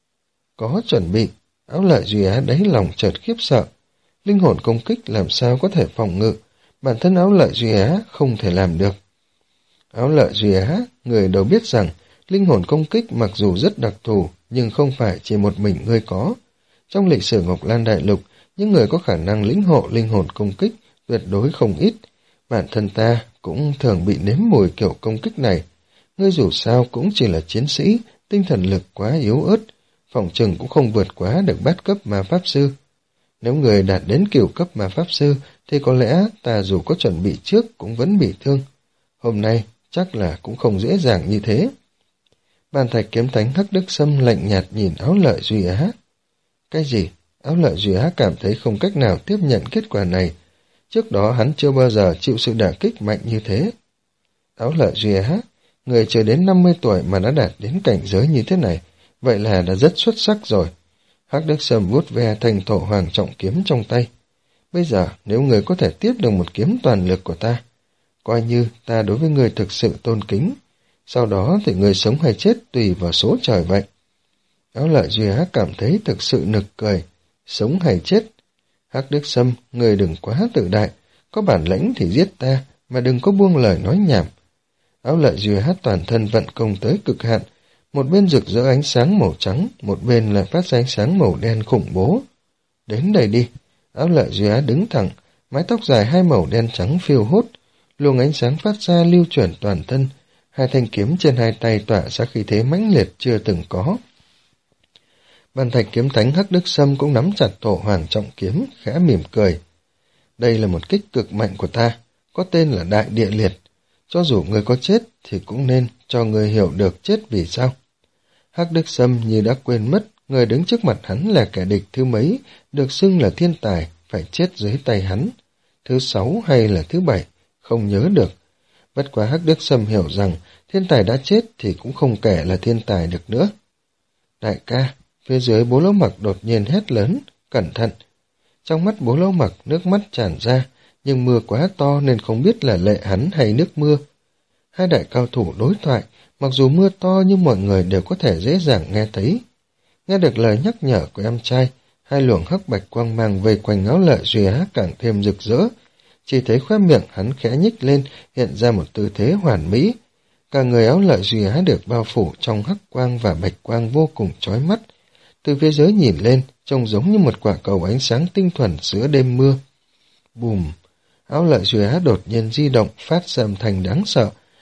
Có chuẩn bị, Áo Lợi Duy Á đáy lòng chợt khiếp sợ. Linh hồn công kích làm sao có thể phòng ngự, bản thân Áo Lợi Duy Á không thể làm được. Áo Lợi Duy Á, người đâu biết rằng, linh hồn công kích mặc dù rất đặc thù, nhưng không phải chỉ một mình ngươi có. Trong lịch sử Ngọc Lan Đại Lục, những người có khả năng lĩnh hộ linh hồn công kích tuyệt đối không ít. Bản thân ta cũng thường bị nếm mùi kiểu công kích này. Ngươi dù sao cũng chỉ là chiến sĩ, tinh thần lực quá yếu ớt, phòng trừng cũng không vượt quá được bát cấp ma pháp sư. Nếu người đạt đến cửu cấp ma pháp sư, thì có lẽ ta dù có chuẩn bị trước cũng vẫn bị thương. Hôm nay chắc là cũng không dễ dàng như thế. Bàn thạch kiếm thánh Hắc Đức Sâm lạnh nhạt nhìn Áo Lợi Duy Á. Cái gì? Áo Lợi Duy Á cảm thấy không cách nào tiếp nhận kết quả này. Trước đó hắn chưa bao giờ chịu sự đả kích mạnh như thế. Áo Lợi Duy Á, người chưa đến năm mươi tuổi mà đã đạt đến cảnh giới như thế này, vậy là đã rất xuất sắc rồi. Hắc Đức Sâm vuốt ve thanh thổ hoàng trọng kiếm trong tay. Bây giờ, nếu người có thể tiếp được một kiếm toàn lực của ta, coi như ta đối với người thực sự tôn kính. Sau đó thì người sống hay chết tùy vào số trời vậy. Áo Lợi Duy Á cảm thấy thực sự nực cười. Sống hay chết? Hắc Đức Sâm, người đừng quá tự đại. Có bản lĩnh thì giết ta, mà đừng có buông lời nói nhảm. Áo Lợi Duy Á toàn thân vận công tới cực hạn. Một bên rực rỡ ánh sáng màu trắng, một bên lại phát ra ánh sáng màu đen khủng bố. Đến đây đi. Áo Lợi Duy Á đứng thẳng, mái tóc dài hai màu đen trắng phiêu hốt. Luồng ánh sáng phát ra lưu chuyển toàn thân. Hai thanh kiếm trên hai tay tỏa ra khí thế mãnh liệt chưa từng có. Bàn thạch kiếm thánh Hắc Đức Sâm cũng nắm chặt thổ hoàng trọng kiếm, khẽ mỉm cười. Đây là một kích cực mạnh của ta, có tên là Đại Địa Liệt. Cho dù người có chết thì cũng nên cho người hiểu được chết vì sao. Hắc Đức Sâm như đã quên mất, người đứng trước mặt hắn là kẻ địch thứ mấy, được xưng là thiên tài, phải chết dưới tay hắn. Thứ sáu hay là thứ bảy, không nhớ được. Bất quá Hắc Đức Sâm hiểu rằng thiên tài đã chết thì cũng không kể là thiên tài được nữa. Đại ca, phía dưới Bố Lỗ Mặc đột nhiên hét lớn, cẩn thận. Trong mắt Bố Lỗ Mặc nước mắt tràn ra, nhưng mưa quá to nên không biết là lệ hắn hay nước mưa. Hai đại cao thủ đối thoại, mặc dù mưa to nhưng mọi người đều có thể dễ dàng nghe thấy. Nghe được lời nhắc nhở của em trai, hai luồng hắc bạch quang mang vây quanh Áo Lợi Duy Á càng thêm rực rỡ. Chỉ thấy khóe miệng hắn khẽ nhích lên, hiện ra một tư thế hoàn mỹ. Cả người Áo Lợi Duy Á được bao phủ trong hắc quang và bạch quang vô cùng chói mắt. Từ phía dưới nhìn lên, trông giống như một quả cầu ánh sáng tinh thuần giữa đêm mưa. Bùm! Áo Lợi Duy Á đột nhiên di động, phát ra âm thanh đáng sợ.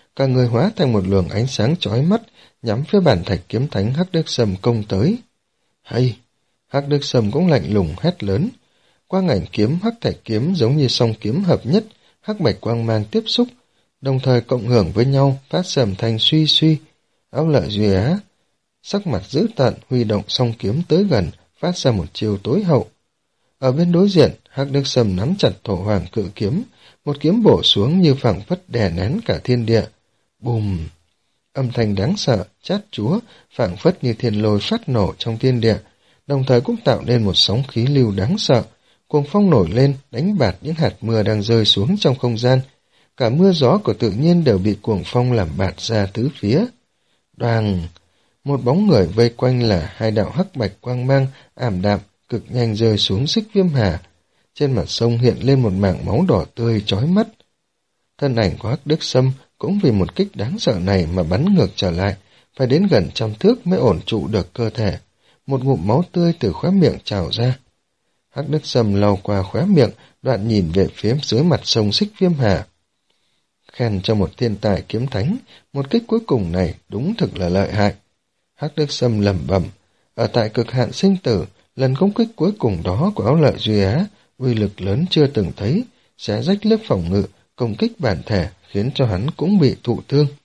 cả người hóa thành một luồng ánh sáng chói mắt, nhắm phía bản thạch kiếm thánh Hắc Đức Sâm công tới. Hay! Hắc Đức Sâm cũng lạnh lùng hét lớn. Quang ảnh kiếm hắc thạch kiếm giống như song kiếm hợp nhất, hắc bạch quang mang tiếp xúc, đồng thời cộng hưởng với nhau, phát ra âm thanh suy suy. Áo Lợi Duy Á sắc mặt dữ tợn, huy động song kiếm tới gần, phát ra một chiêu tối hậu. Ở bên đối diện, Hắc Đức Sâm nắm chặt thổ hoàng cự kiếm, một kiếm bổ xuống như phảng phất đè nén cả thiên địa. Bùm! Âm thanh đáng sợ, chát chúa, phảng phất như thiên lôi phát nổ trong thiên địa, đồng thời cũng tạo nên một sóng khí lưu đáng sợ. Cuồng phong nổi lên, đánh bạt những hạt mưa đang rơi xuống trong không gian. Cả mưa gió của tự nhiên đều bị cuồng phong làm bạt ra tứ phía. Đoàng! Một bóng người vây quanh là hai đạo hắc bạch quang mang, ảm đạm, cực nhanh rơi xuống Xích Viêm Hà. Trên mặt sông hiện lên một mảng máu đỏ tươi chói mắt. Thân ảnh của Hắc Đức Sâm cũng vì một kích đáng sợ này mà bắn ngược trở lại, phải đến gần trăm thước mới ổn trụ được cơ thể. Một ngụm máu tươi từ khóe miệng trào ra. Hắc Đức Sâm lau qua khóe miệng, đoạn nhìn về phía dưới mặt sông Xích Viêm Hà. Khen cho một thiên tài kiếm thánh, một kích cuối cùng này đúng thực là lợi hại. Hắc Đức Sâm lẩm bẩm, ở tại cực hạn sinh tử, lần công kích cuối cùng đó của Áo Lợi Duy Á, uy lực lớn chưa từng thấy, sẽ rách lớp phòng ngự, công kích bản thể, khiến cho hắn cũng bị thụ thương.